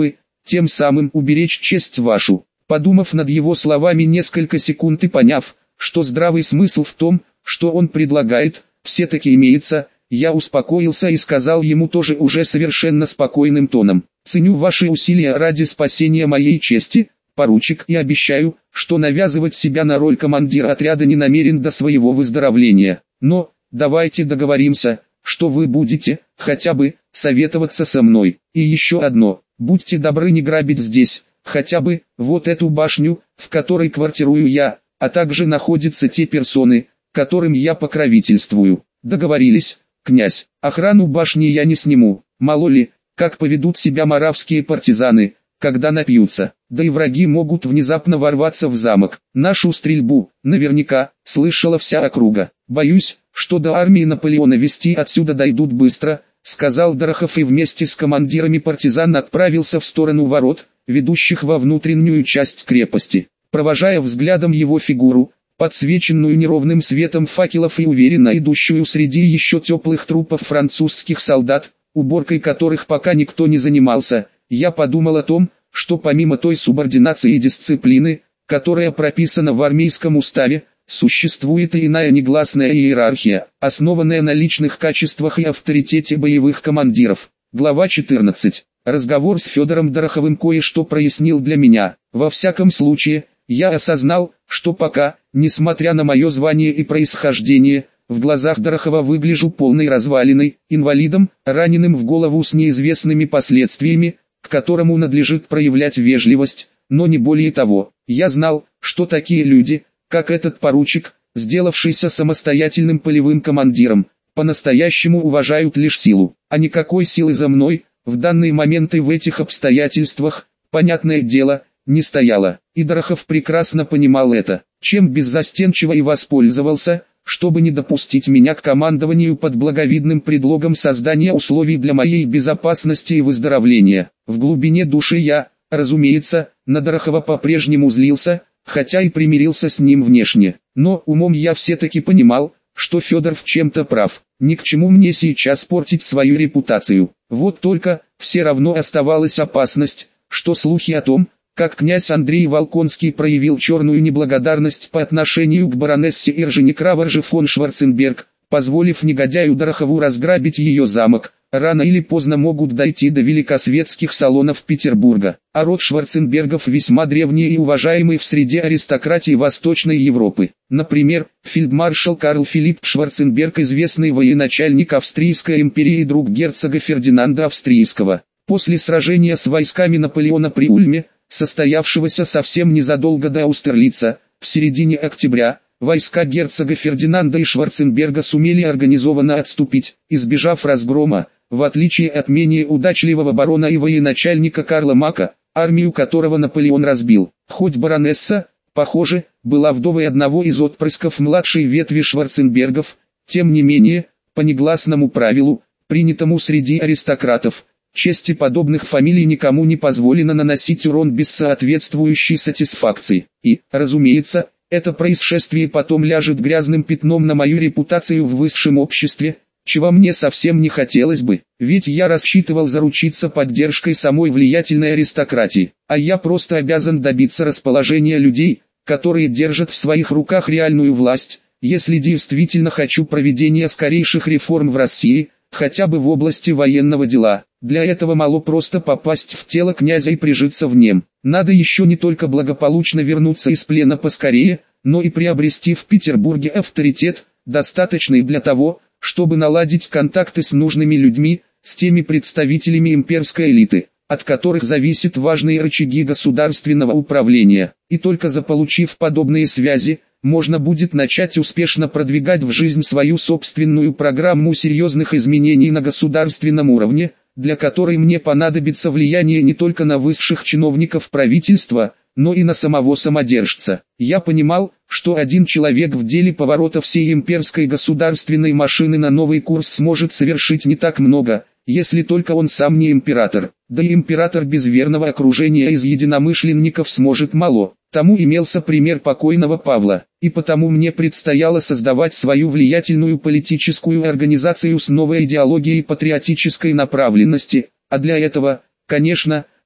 тем самым уберечь честь вашу. Подумав над его словами несколько секунд и поняв, что здравый смысл в том, что он предлагает, все-таки имеется, я успокоился и сказал ему тоже уже совершенно спокойным тоном: «Ценю ваши усилия ради спасения моей чести, поручик, и обещаю, что навязывать себя на роль командира отряда не намерен до своего выздоровления. Но, давайте договоримся, что вы будете, хотя бы, советоваться со мной. И еще одно, будьте добры не грабить здесь, хотя бы, вот эту башню, в которой квартирую я, а также находятся те персоны, которым я покровительствую». «Договорились, князь. Охрану башни я не сниму, мало ли, как поведут себя моравские партизаны, когда напьются, да и враги могут внезапно ворваться в замок. Нашу стрельбу, наверняка, слышала вся округа. Боюсь, что до армии Наполеона вести отсюда дойдут быстро», — сказал Дорохов и вместе с командирами партизан отправился в сторону ворот, ведущих во внутреннюю часть крепости. Провожая взглядом его фигуру, подсвеченную неровным светом факелов и уверенно идущую среди еще теплых трупов французских солдат, уборкой которых пока никто не занимался, я подумал о том, что помимо той субординации и дисциплины, которая прописана в армейском уставе, существует и иная негласная иерархия, основанная на личных качествах и авторитете боевых командиров. Глава четырнадцать. Разговор с Федором Дороховым кое-что прояснил для меня. Во всяком случае, я осознал, что пока, несмотря на мое звание и происхождение, в глазах Дорохова выгляжу полной развалиной, инвалидом, раненым в голову с неизвестными последствиями, к которому надлежит проявлять вежливость, но не более того. Я знал, что такие люди, как этот поручик, сделавшийся самостоятельным полевым командиром, по-настоящему уважают лишь силу, а никакой силы за мной, в данный момент и в этих обстоятельствах, понятное дело, не стояло. И Дорохов прекрасно понимал это, чем беззастенчиво и воспользовался, чтобы не допустить меня к командованию под благовидным предлогом создания условий для моей безопасности и выздоровления. В глубине души я, разумеется, на Дорохова по-прежнему злился, хотя и примирился с ним внешне. Но умом я все-таки понимал, что Федор в чем-то прав. Ни к чему мне сейчас портить свою репутацию. Вот только, все равно оставалась опасность, что слухи о том, как князь Андрей Волконский проявил черную неблагодарность по отношению к баронессе Иржине Краворже фон Шварценберг, позволив негодяю Дорохову разграбить ее замок, рано или поздно могут дойти до великосветских салонов Петербурга. А род Шварценбергов весьма древний и уважаемый в среде аристократии Восточной Европы. Например, фельдмаршал Карл Филипп Шварценберг, известный военачальник Австрийской империи и друг герцога Фердинанда Австрийского. После сражения с войсками Наполеона при Ульме, состоявшегося совсем незадолго до Аустерлица, в середине октября, войска герцога Фердинанда и Шварценберга сумели организованно отступить, избежав разгрома, в отличие от менее удачливого барона и военачальника Карла Мака, армию которого Наполеон разбил. Хоть баронесса, похоже, была вдовой одного из отпрысков младшей ветви Шварценбергов, тем не менее, по негласному правилу, принятому среди аристократов, чести подобных фамилий никому не позволено наносить урон без соответствующей сатисфакции. И, разумеется, это происшествие потом ляжет грязным пятном на мою репутацию в высшем обществе, чего мне совсем не хотелось бы, ведь я рассчитывал заручиться поддержкой самой влиятельной аристократии, а я просто обязан добиться расположения людей, которые держат в своих руках реальную власть, если действительно хочу проведения скорейших реформ в России, хотя бы в области военного дела. Для этого мало просто попасть в тело князя и прижиться в нем. Надо еще не только благополучно вернуться из плена поскорее, но и приобрести в Петербурге авторитет, достаточный для того, чтобы наладить контакты с нужными людьми, с теми представителями имперской элиты, от которых зависят важные рычаги государственного управления. И только заполучив подобные связи, можно будет начать успешно продвигать в жизнь свою собственную программу серьезных изменений на государственном уровне, для которой мне понадобится влияние не только на высших чиновников правительства, но и на самого самодержца. Я понимал, что один человек в деле поворота всей имперской государственной машины на новый курс сможет совершить не так много, если только он сам не император. Да и император без верного окружения из единомышленников сможет мало. Тому имелся пример покойного Павла, и потому мне предстояло создавать свою влиятельную политическую организацию с новой идеологией патриотической направленности, а для этого, конечно,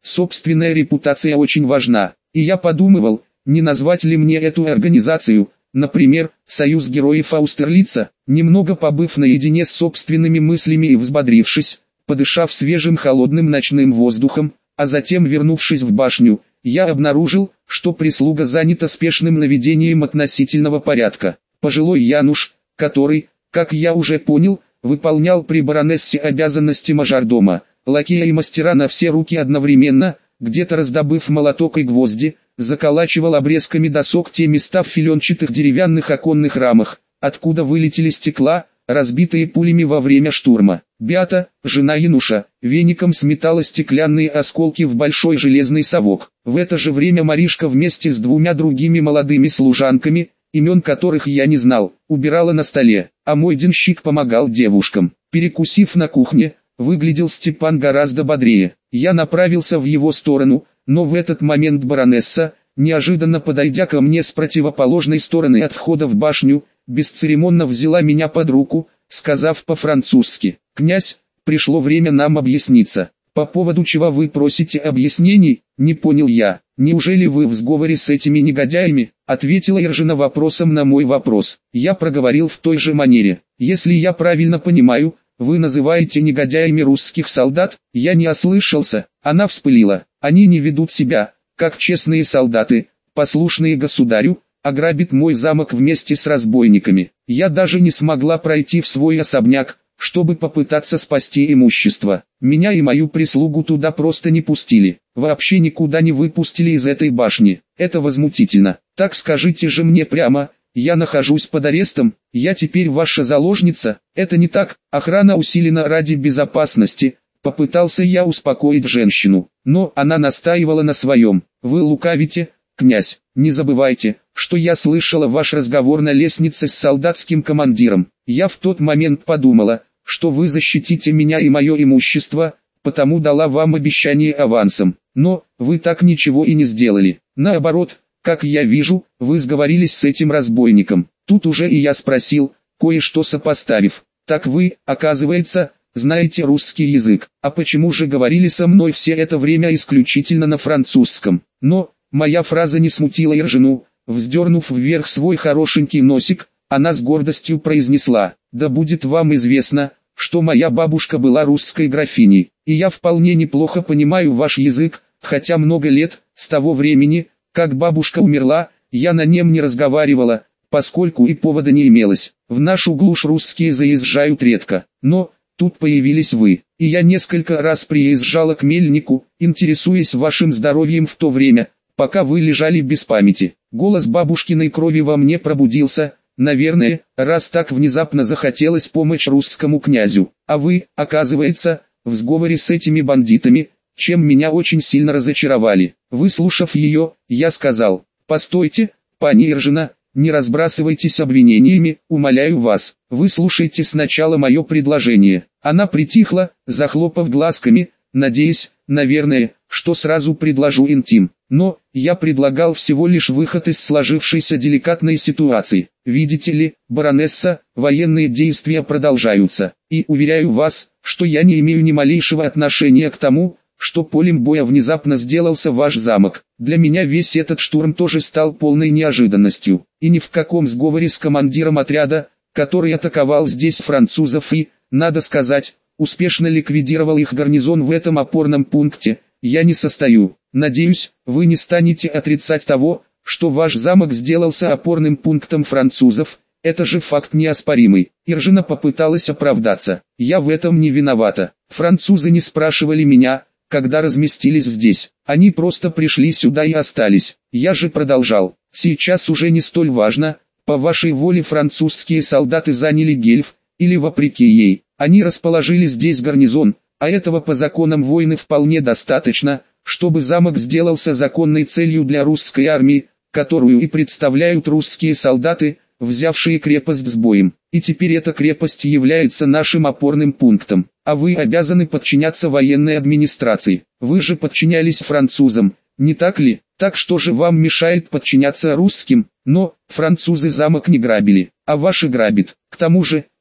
собственная репутация очень важна. И я подумывал, не назвать ли мне эту организацию, например, «Союз героев Аустерлица». Немного побыв наедине с собственными мыслями и взбодрившись, подышав свежим холодным ночным воздухом, а затем вернувшись в башню, я обнаружил, что прислуга занята спешным наведением относительного порядка. Пожилой Януш, который, как я уже понял, выполнял при баронессе обязанности мажордома, лакея и мастера на все руки одновременно, где-то раздобыв молоток и гвозди, заколачивал обрезками досок те места в филенчатых деревянных оконных рамах, откуда вылетели стекла, разбитые пулями во время штурма. Беата, жена Януша, веником сметала стеклянные осколки в большой железный совок. В это же время Маришка вместе с двумя другими молодыми служанками, имен которых я не знал, убирала на столе, а мой денщик помогал девушкам. Перекусив на кухне, выглядел Степан гораздо бодрее. Я направился в его сторону, но в этот момент баронесса, неожиданно подойдя ко мне с противоположной стороны от входа в башню, бесцеремонно взяла меня под руку, сказав по-французски: «Князь, пришло время нам объясниться». «По поводу чего вы просите объяснений?» — не понял я. «Неужели вы в сговоре с этими негодяями?» — ответила Иржина вопросом на мой вопрос. Я проговорил в той же манере. «Если я правильно понимаю, вы называете негодяями русских солдат?» Я не ослышался. Она вспылила. «Они не ведут себя, как честные солдаты, послушные государю, ограбит мой замок вместе с разбойниками. Я даже не смогла пройти в свой особняк, чтобы попытаться спасти имущество. Меня и мою прислугу туда просто не пустили. Вообще никуда не выпустили из этой башни. Это возмутительно. Так скажите же мне прямо, я нахожусь под арестом, я теперь ваша заложница?» «Это не так, охрана усилена ради безопасности». Попытался я успокоить женщину, но она настаивала на своем. «Вы лукавите, князь, не забывайте, что я слышала ваш разговор на лестнице с солдатским командиром. Я в тот момент подумала, что вы защитите меня и мое имущество, потому дала вам обещание авансом. Но вы так ничего и не сделали. Наоборот, как я вижу, вы сговорились с этим разбойником». Тут уже и я спросил, кое-что сопоставив: «Так вы, оказывается, знаете русский язык, а почему же говорили со мной все это время исключительно на французском?» Но моя фраза не смутила Иржину. Вздернув вверх свой хорошенький носик, она с гордостью произнесла: «Да будет вам известно, что моя бабушка была русской графиней, и я вполне неплохо понимаю ваш язык, хотя много лет, с того времени, как бабушка умерла, я на нем не разговаривала, поскольку и повода не имелось. В нашу глушь русские заезжают редко, но тут появились вы, и я несколько раз приезжала к Мельнику, интересуясь вашим здоровьем в то время, пока вы лежали без памяти». Голос бабушкиной крови во мне пробудился, наверное, раз так внезапно захотелось помочь русскому князю. «А вы, оказывается, в сговоре с этими бандитами, чем меня очень сильно разочаровали». Выслушав ее, я сказал: «Постойте, пани Иржина, не разбрасывайтесь обвинениями, умоляю вас, выслушайте сначала мое предложение». Она притихла, захлопав глазками, надеясь, наверное, что сразу предложу интим. Но я предлагал всего лишь выход из сложившейся деликатной ситуации. Видите ли, баронесса, военные действия продолжаются, и уверяю вас, что я не имею ни малейшего отношения к тому, что полем боя внезапно сделался ваш замок. Для меня весь этот штурм тоже стал полной неожиданностью, и ни в каком сговоре с командиром отряда, который атаковал здесь французов и, надо сказать, успешно ликвидировал их гарнизон в этом опорном пункте, я не состою. Надеюсь, вы не станете отрицать того, что ваш замок сделался опорным пунктом французов. Это же факт неоспоримый. Иржина попыталась оправдаться. Я в этом не виновата. Французы не спрашивали меня, когда разместились здесь. Они просто пришли сюда и остались. Я же продолжал. Сейчас уже не столь важно, по вашей воле французские солдаты заняли Гельф, или вопреки ей. Они расположили здесь гарнизон, а этого по законам войны вполне достаточно, чтобы замок сделался законной целью для русской армии, которую и представляют русские солдаты, взявшие крепость с боем. И теперь эта крепость является нашим опорным пунктом, а вы обязаны подчиняться военной администрации. Вы же подчинялись французам, не так ли? Так что же вам мешает подчиняться русским? Но французы замок не грабили, а ваши грабят. К тому же,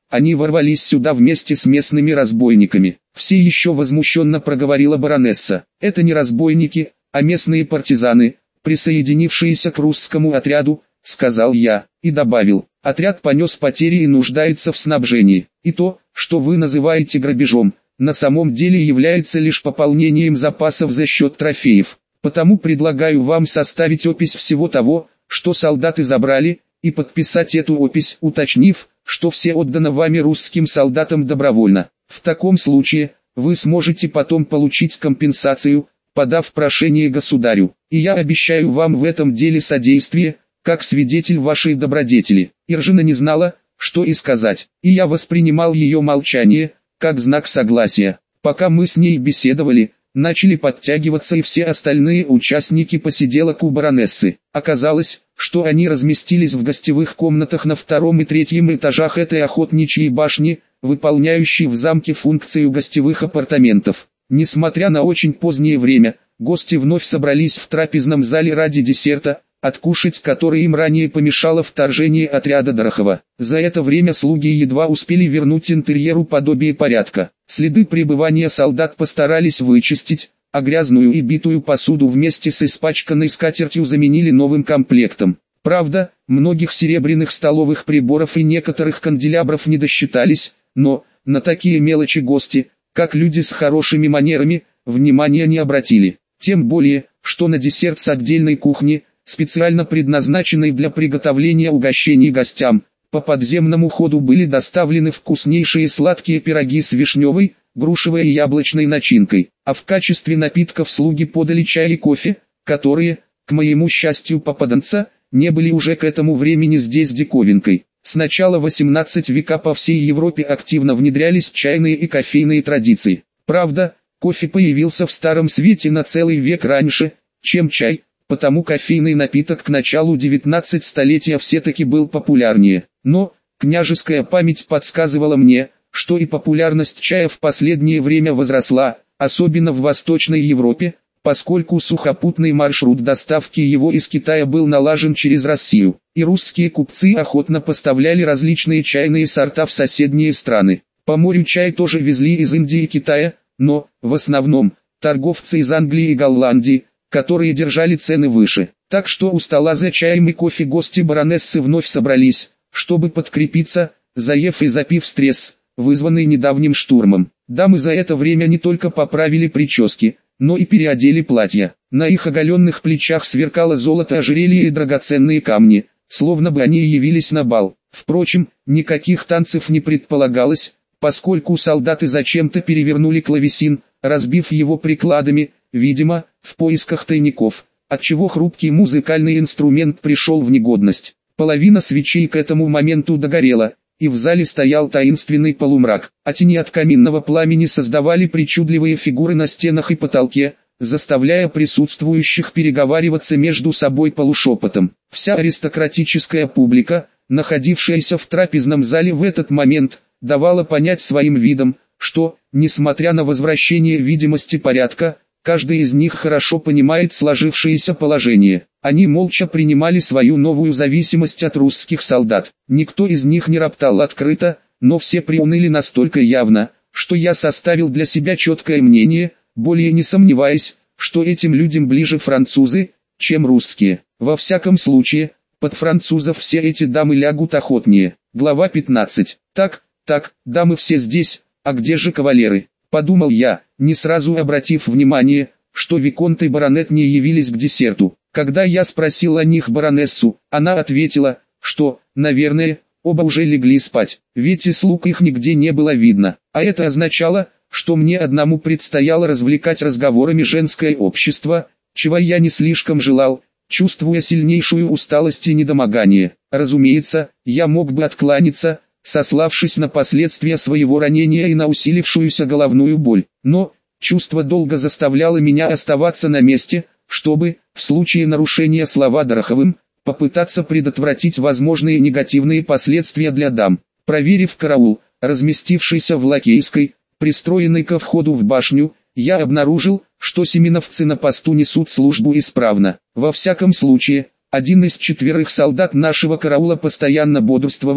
они ворвались сюда вместе с местными разбойниками. Все еще возмущенно проговорила баронесса. Это не разбойники, а местные партизаны, присоединившиеся к русскому отряду, сказал я, и добавил, отряд понес потери и нуждается в снабжении. И то, что вы называете грабежом, на самом деле является лишь пополнением запасов за счет трофеев. Потому предлагаю вам составить опись всего того, что солдаты забрали, и подписать эту опись, уточнив, что все отдано вами русским солдатам добровольно. В таком случае, вы сможете потом получить компенсацию, подав прошение государю, и я обещаю вам в этом деле содействие, как свидетель вашей добродетели». Иржина не знала, что и сказать, и я воспринимал ее молчание, как знак согласия. Пока мы с ней беседовали, начали подтягиваться и все остальные участники посиделок у баронессы. Оказалось, что они разместились в гостевых комнатах на втором и третьем этажах этой охотничьей башни, выполняющей в замке функцию гостевых апартаментов. Несмотря на очень позднее время, гости вновь собрались в трапезном зале ради десерта, откушать который им ранее помешало вторжение отряда Дорохова. За это время слуги едва успели вернуть интерьеру подобие порядка. Следы пребывания солдат постарались вычистить, а грязную и битую посуду вместе с испачканной скатертью заменили новым комплектом. Правда, многих серебряных столовых приборов и некоторых канделябров не досчитались, но на такие мелочи гости, как люди с хорошими манерами, внимания не обратили. Тем более, что на десерт с отдельной кухни, специально предназначенной для приготовления угощений гостям, по подземному ходу были доставлены вкуснейшие сладкие пироги с вишневой, грушевой и яблочной начинкой, а в качестве напитков слуги подали чай и кофе, которые, к моему счастью попаданца, не были уже к этому времени здесь диковинкой. С начала восемнадцатого века по всей Европе активно внедрялись чайные и кофейные традиции. Правда, кофе появился в Старом Свете на целый век раньше, чем чай, потому кофейный напиток к началу девятнадцатого столетия все-таки был популярнее. Но, княжеская память подсказывала мне, что и популярность чая в последнее время возросла, особенно в Восточной Европе, поскольку сухопутный маршрут доставки его из Китая был налажен через Россию, и русские купцы охотно поставляли различные чайные сорта в соседние страны. По морю чай тоже везли из Индии и Китая, но, в основном, торговцы из Англии и Голландии, которые держали цены выше. Так что у стола за чаем и кофе гости баронессы вновь собрались, чтобы подкрепиться, заев и запив стресс, вызванный недавним штурмом. Дамы за это время не только поправили прически, но и переодели платья. На их оголенных плечах сверкало золото, ожерелье и драгоценные камни, словно бы они явились на бал. Впрочем, никаких танцев не предполагалось, поскольку солдаты зачем-то перевернули клавесин, разбив его прикладами, видимо, в поисках тайников, отчего хрупкий музыкальный инструмент пришел в негодность. Половина свечей к этому моменту догорела, и в зале стоял таинственный полумрак, а тени от каминного пламени создавали причудливые фигуры на стенах и потолке, заставляя присутствующих переговариваться между собой полушепотом. Вся аристократическая публика, находившаяся в трапезном зале в этот момент, давала понять своим видом, что, несмотря на возвращение видимости порядка, каждый из них хорошо понимает сложившееся положение. Они молча принимали свою новую зависимость от русских солдат. Никто из них не роптал открыто, но все приуныли настолько явно, что я составил для себя четкое мнение, более не сомневаясь, что этим людям ближе французы, чем русские. Во всяком случае, под французов все эти дамы лягут охотнее. Глава пятнадцать. Так, так, дамы все здесь, а где же кавалеры? Подумал я, не сразу обратив внимание, что виконт и баронет не явились к десерту. Когда я спросил о них баронессу, она ответила, что, наверное, оба уже легли спать, ведь и слуг их нигде не было видно. А это означало, что мне одному предстояло развлекать разговорами женское общество, чего я не слишком желал, чувствуя сильнейшую усталость и недомогание. Разумеется, я мог бы откланяться, сославшись на последствия своего ранения и на усилившуюся головную боль, но чувство долга заставляло меня оставаться на месте, чтобы, в случае нарушения слова Дороховым, попытаться предотвратить возможные негативные последствия для дам. Проверив караул, разместившийся в лакейской, пристроенной ко входу в башню, я обнаружил, что семеновцы на посту несут службу исправно. Во всяком случае, один из четверых солдат нашего караула постоянно бодрствовал,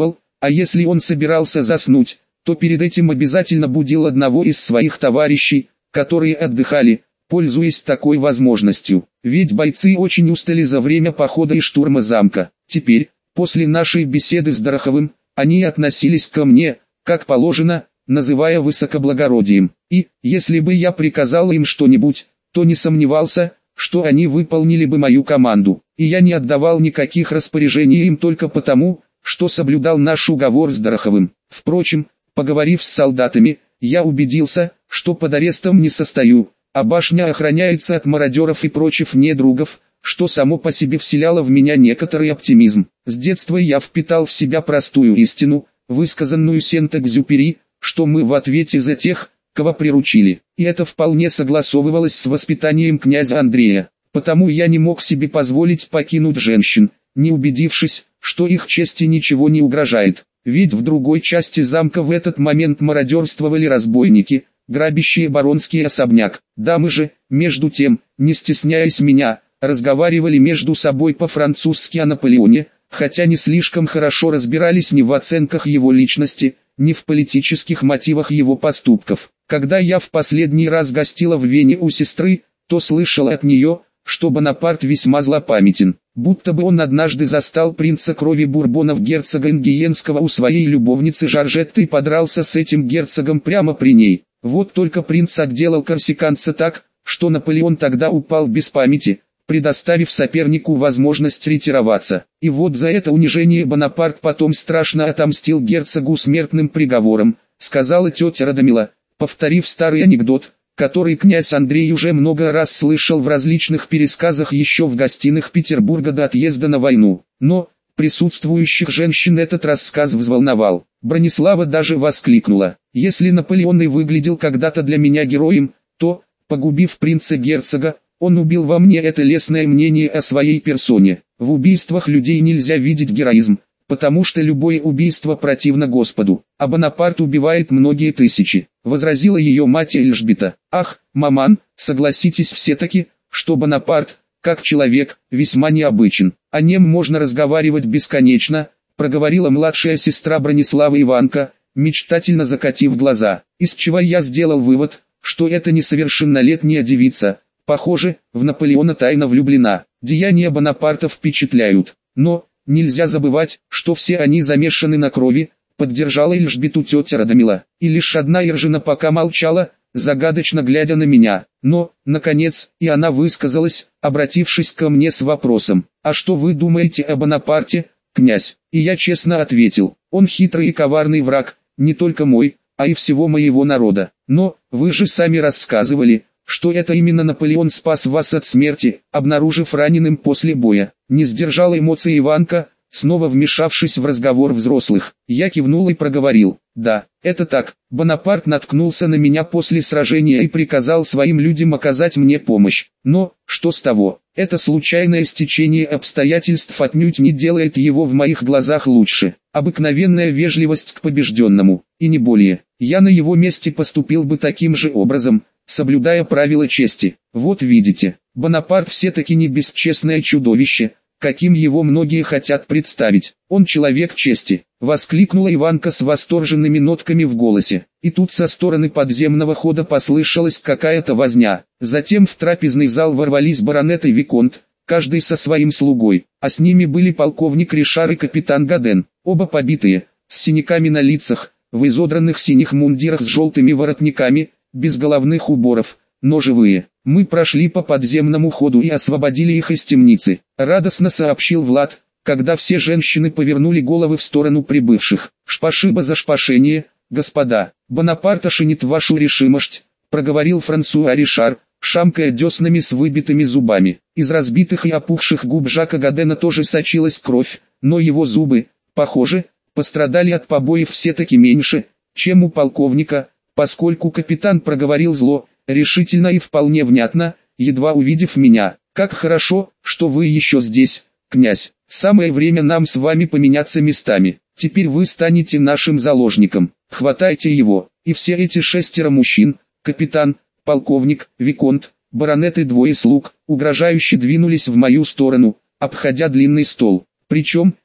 А если он собирался заснуть, то перед этим обязательно будил одного из своих товарищей, которые отдыхали, пользуясь такой возможностью. Ведь бойцы очень устали за время похода и штурма замка. Теперь, после нашей беседы с Дороховым, они относились ко мне, как положено, называя высокоблагородием. И, если бы я приказал им что-нибудь, то не сомневался, что они выполнили бы мою команду. И я не отдавал никаких распоряжений им только потому, что соблюдал наш уговор с Дороховым. Впрочем, поговорив с солдатами, я убедился, что под арестом не состою, а башня охраняется от мародеров и прочих недругов, что само по себе вселяло в меня некоторый оптимизм. С детства я впитал в себя простую истину, высказанную Сент-Экзюпери, что мы в ответе за тех, кого приручили. И это вполне согласовывалось с воспитанием князя Андрея. Потому я не мог себе позволить покинуть женщин, не убедившись, что их чести ничего не угрожает. Ведь в другой части замка в этот момент мародерствовали разбойники, грабящие баронский особняк. Дамы же, между тем, не стесняясь меня, разговаривали между собой по-французски о Наполеоне, хотя не слишком хорошо разбирались ни в оценках его личности, ни в политических мотивах его поступков. Когда я в последний раз гостила в Вене у сестры, то слышал от нее, что Бонапарт весьма злопамятен, будто бы он однажды застал принца крови Бурбонов герцога Ингиенского у своей любовницы Жоржетты и подрался с этим герцогом прямо при ней. Вот только принц отделал корсиканца так, что Наполеон тогда упал без памяти, предоставив сопернику возможность ретироваться. И вот за это унижение Бонапарт потом страшно отомстил герцогу смертным приговором, сказала тетя Радомила, повторив старый анекдот, который князь Андрей уже много раз слышал в различных пересказах еще в гостиных Петербурга до отъезда на войну. Но, присутствующих женщин этот рассказ взволновал. Бронислава даже воскликнула: «Если Наполеон и выглядел когда-то для меня героем, то, погубив принца-герцога, он убил во мне это лестное мнение о своей персоне. В убийствах людей нельзя видеть героизм, потому что любое убийство противно Господу, а Бонапарт убивает многие тысячи», — возразила ее мать Эльжбета. «Ах, маман, согласитесь все-таки, что Бонапарт, как человек, весьма необычен. О нем можно разговаривать бесконечно», — проговорила младшая сестра Бронислава Иванка, мечтательно закатив глаза. Из чего я сделал вывод, что это несовершеннолетняя девица, похоже, в Наполеона тайно влюблена. Деяния Бонапарта впечатляют, но нельзя забывать, что все они замешаны на крови, поддержала Эльжбету тетя Радомила. И лишь одна Иржина пока молчала, загадочно глядя на меня. Но, наконец, и она высказалась, обратившись ко мне с вопросом: «А что вы думаете о Бонапарте, князь?» И я честно ответил: «Он хитрый и коварный враг, не только мой, а и всего моего народа. Но, вы же сами рассказывали, что это именно Наполеон спас вас от смерти, обнаружив раненым после боя». Не сдержала эмоций Иванка, снова вмешавшись в разговор взрослых. Я кивнул и проговорил: «Да, это так. Бонапарт наткнулся на меня после сражения и приказал своим людям оказать мне помощь. Но, что с того? Это случайное стечение обстоятельств отнюдь не делает его в моих глазах лучше. Обыкновенная вежливость к побежденному, и не более. Я на его месте поступил бы таким же образом, соблюдая правила чести. Вот видите, Бонапарт все-таки не бесчестное чудовище, каким его многие хотят представить. Он человек чести», — воскликнула Иванка с восторженными нотками в голосе. И тут со стороны подземного хода послышалась какая-то возня. Затем в трапезный зал ворвались баронет и виконт, каждый со своим слугой, а с ними были полковник Ришар и капитан Гаден, оба побитые, с синяками на лицах, в изодранных синих мундирах с желтыми воротниками, без головных уборов, но живые. «Мы прошли по подземному ходу и освободили их из темницы», — радостно сообщил Влад, когда все женщины повернули головы в сторону прибывших. «Шпашиба за шпашение, господа. Бонапарт ошенит вашу решимость», — проговорил Франсуа Ришар, шамкая деснами с выбитыми зубами. Из разбитых и опухших губ Жака Гадена тоже сочилась кровь, но его зубы, похоже, пострадали от побоев все-таки меньше, чем у полковника, поскольку капитан проговорил зло, решительно и вполне внятно, едва увидев меня: «Как хорошо, что вы еще здесь, князь. Самое время нам с вами поменяться местами. Теперь вы станете нашим заложником. Хватайте его». И все эти шестеро мужчин, капитан, полковник, виконт, баронет и двое слуг, угрожающе двинулись в мою сторону, обходя длинный стол. Причем,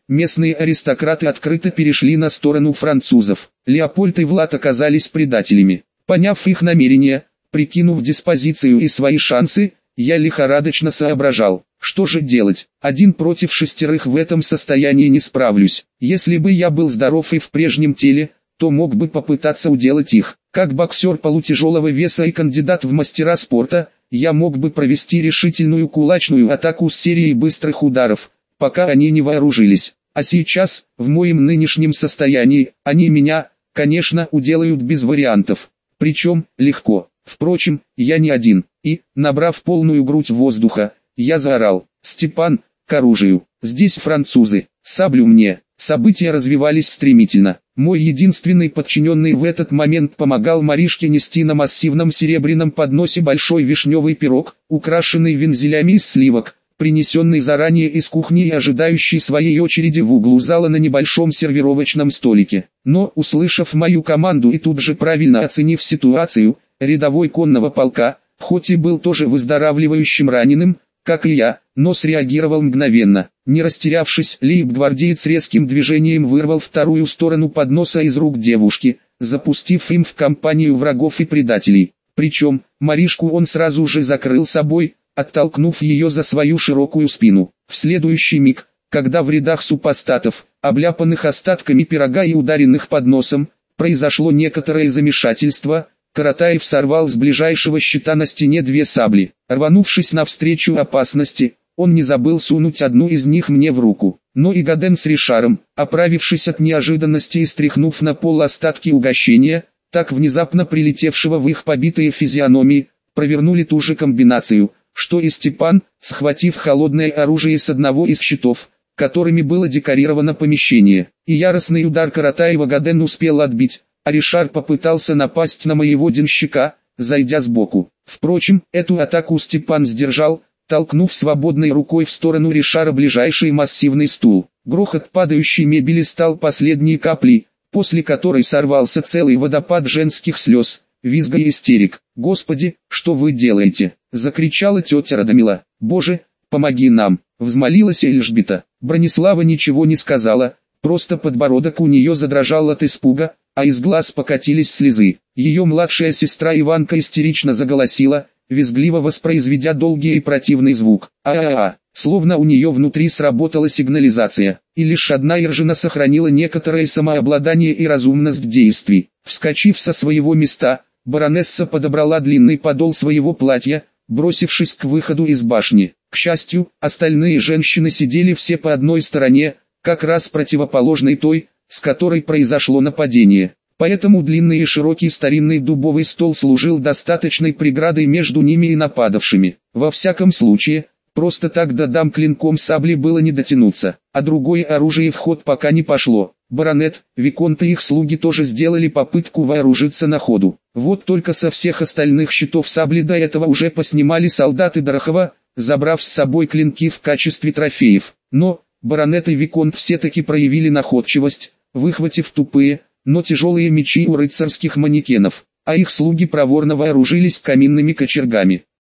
местные аристократы открыто перешли на сторону французов. Леопольд и Влад оказались предателями. Поняв их намерения, прикинув диспозицию и свои шансы, я лихорадочно соображал, что же делать. Один против шестерых в этом состоянии не справлюсь. Если бы я был здоров и в прежнем теле, то мог бы попытаться уделать их. Как боксер полутяжелого веса и кандидат в мастера спорта, я мог бы провести решительную кулачную атаку с серией быстрых ударов, пока они не вооружились. А сейчас, в моем нынешнем состоянии, они меня, конечно, уделают без вариантов. Причем, легко. Впрочем, я не один, и, набрав полную грудь воздуха, я заорал: «Степан, к оружию! Здесь французы! Саблю мне!» События развивались стремительно. Мой единственный подчиненный в этот момент помогал Маришке нести на массивном серебряном подносе большой вишневый пирог, украшенный вензелями из сливок, принесенный заранее из кухни и ожидающий своей очереди в углу зала на небольшом сервировочном столике. Но, услышав мою команду и тут же правильно оценив ситуацию, рядовой конного полка, хоть и был тоже выздоравливающим раненым, как и я, но среагировал мгновенно. Не растерявшись, лейб-гвардеец резким движением вырвал вторую сторону подноса из рук девушки, запустив им в компанию врагов и предателей. Причем, Маришку он сразу же закрыл собой, оттолкнув ее за свою широкую спину. В следующий миг, когда в рядах супостатов, обляпанных остатками пирога и ударенных подносом, произошло некоторое замешательство, Каратаев сорвал с ближайшего щита на стене две сабли. Рванувшись навстречу опасности, он не забыл сунуть одну из них мне в руку. Но и Гаден с Ришаром, оправившись от неожиданности и стряхнув на пол остатки угощения, так внезапно прилетевшего в их побитые физиономии, провернули ту же комбинацию, что и Степан, схватив холодное оружие с одного из щитов, которыми было декорировано помещение. И яростный удар Каратаева Гаден успел отбить, а Ришар попытался напасть на моего денщика, зайдя сбоку. Впрочем, эту атаку Степан сдержал, толкнув свободной рукой в сторону Ришара ближайший массивный стул. Грохот падающей мебели стал последней каплей, после которой сорвался целый водопад женских слез, визга и истерик. «Господи, что вы делаете?» — закричала тетя Радомила. «Боже, помоги нам!» — взмолилась Эльжбета. Бронислава ничего не сказала, просто подбородок у нее задрожал от испуга, а из глаз покатились слезы. Ее младшая сестра Иванка истерично заголосила, визгливо воспроизведя долгий и противный звук. А-а-а, словно у нее внутри сработала сигнализация, и лишь одна Иржина сохранила некоторое самообладание и разумность действий. Вскочив со своего места, баронесса подобрала длинный подол своего платья, бросившись к выходу из башни. К счастью, остальные женщины сидели все по одной стороне, как раз противоположной той, с которой произошло нападение. Поэтому длинный и широкий старинный дубовый стол служил достаточной преградой между ними и нападавшими. Во всяком случае, просто так до дам клинком сабли было не дотянуться, а другое оружие в ход пока не пошло. Баронет, виконт и их слуги тоже сделали попытку вооружиться на ходу. Вот только со всех остальных щитов сабли до этого уже поснимали солдаты Дорохова, забрав с собой клинки в качестве трофеев. Но, баронет и виконт все-таки проявили находчивость, выхватив тупые, но тяжелые мечи у рыцарских манекенов, а их слуги проворно вооружились каминными кочергами.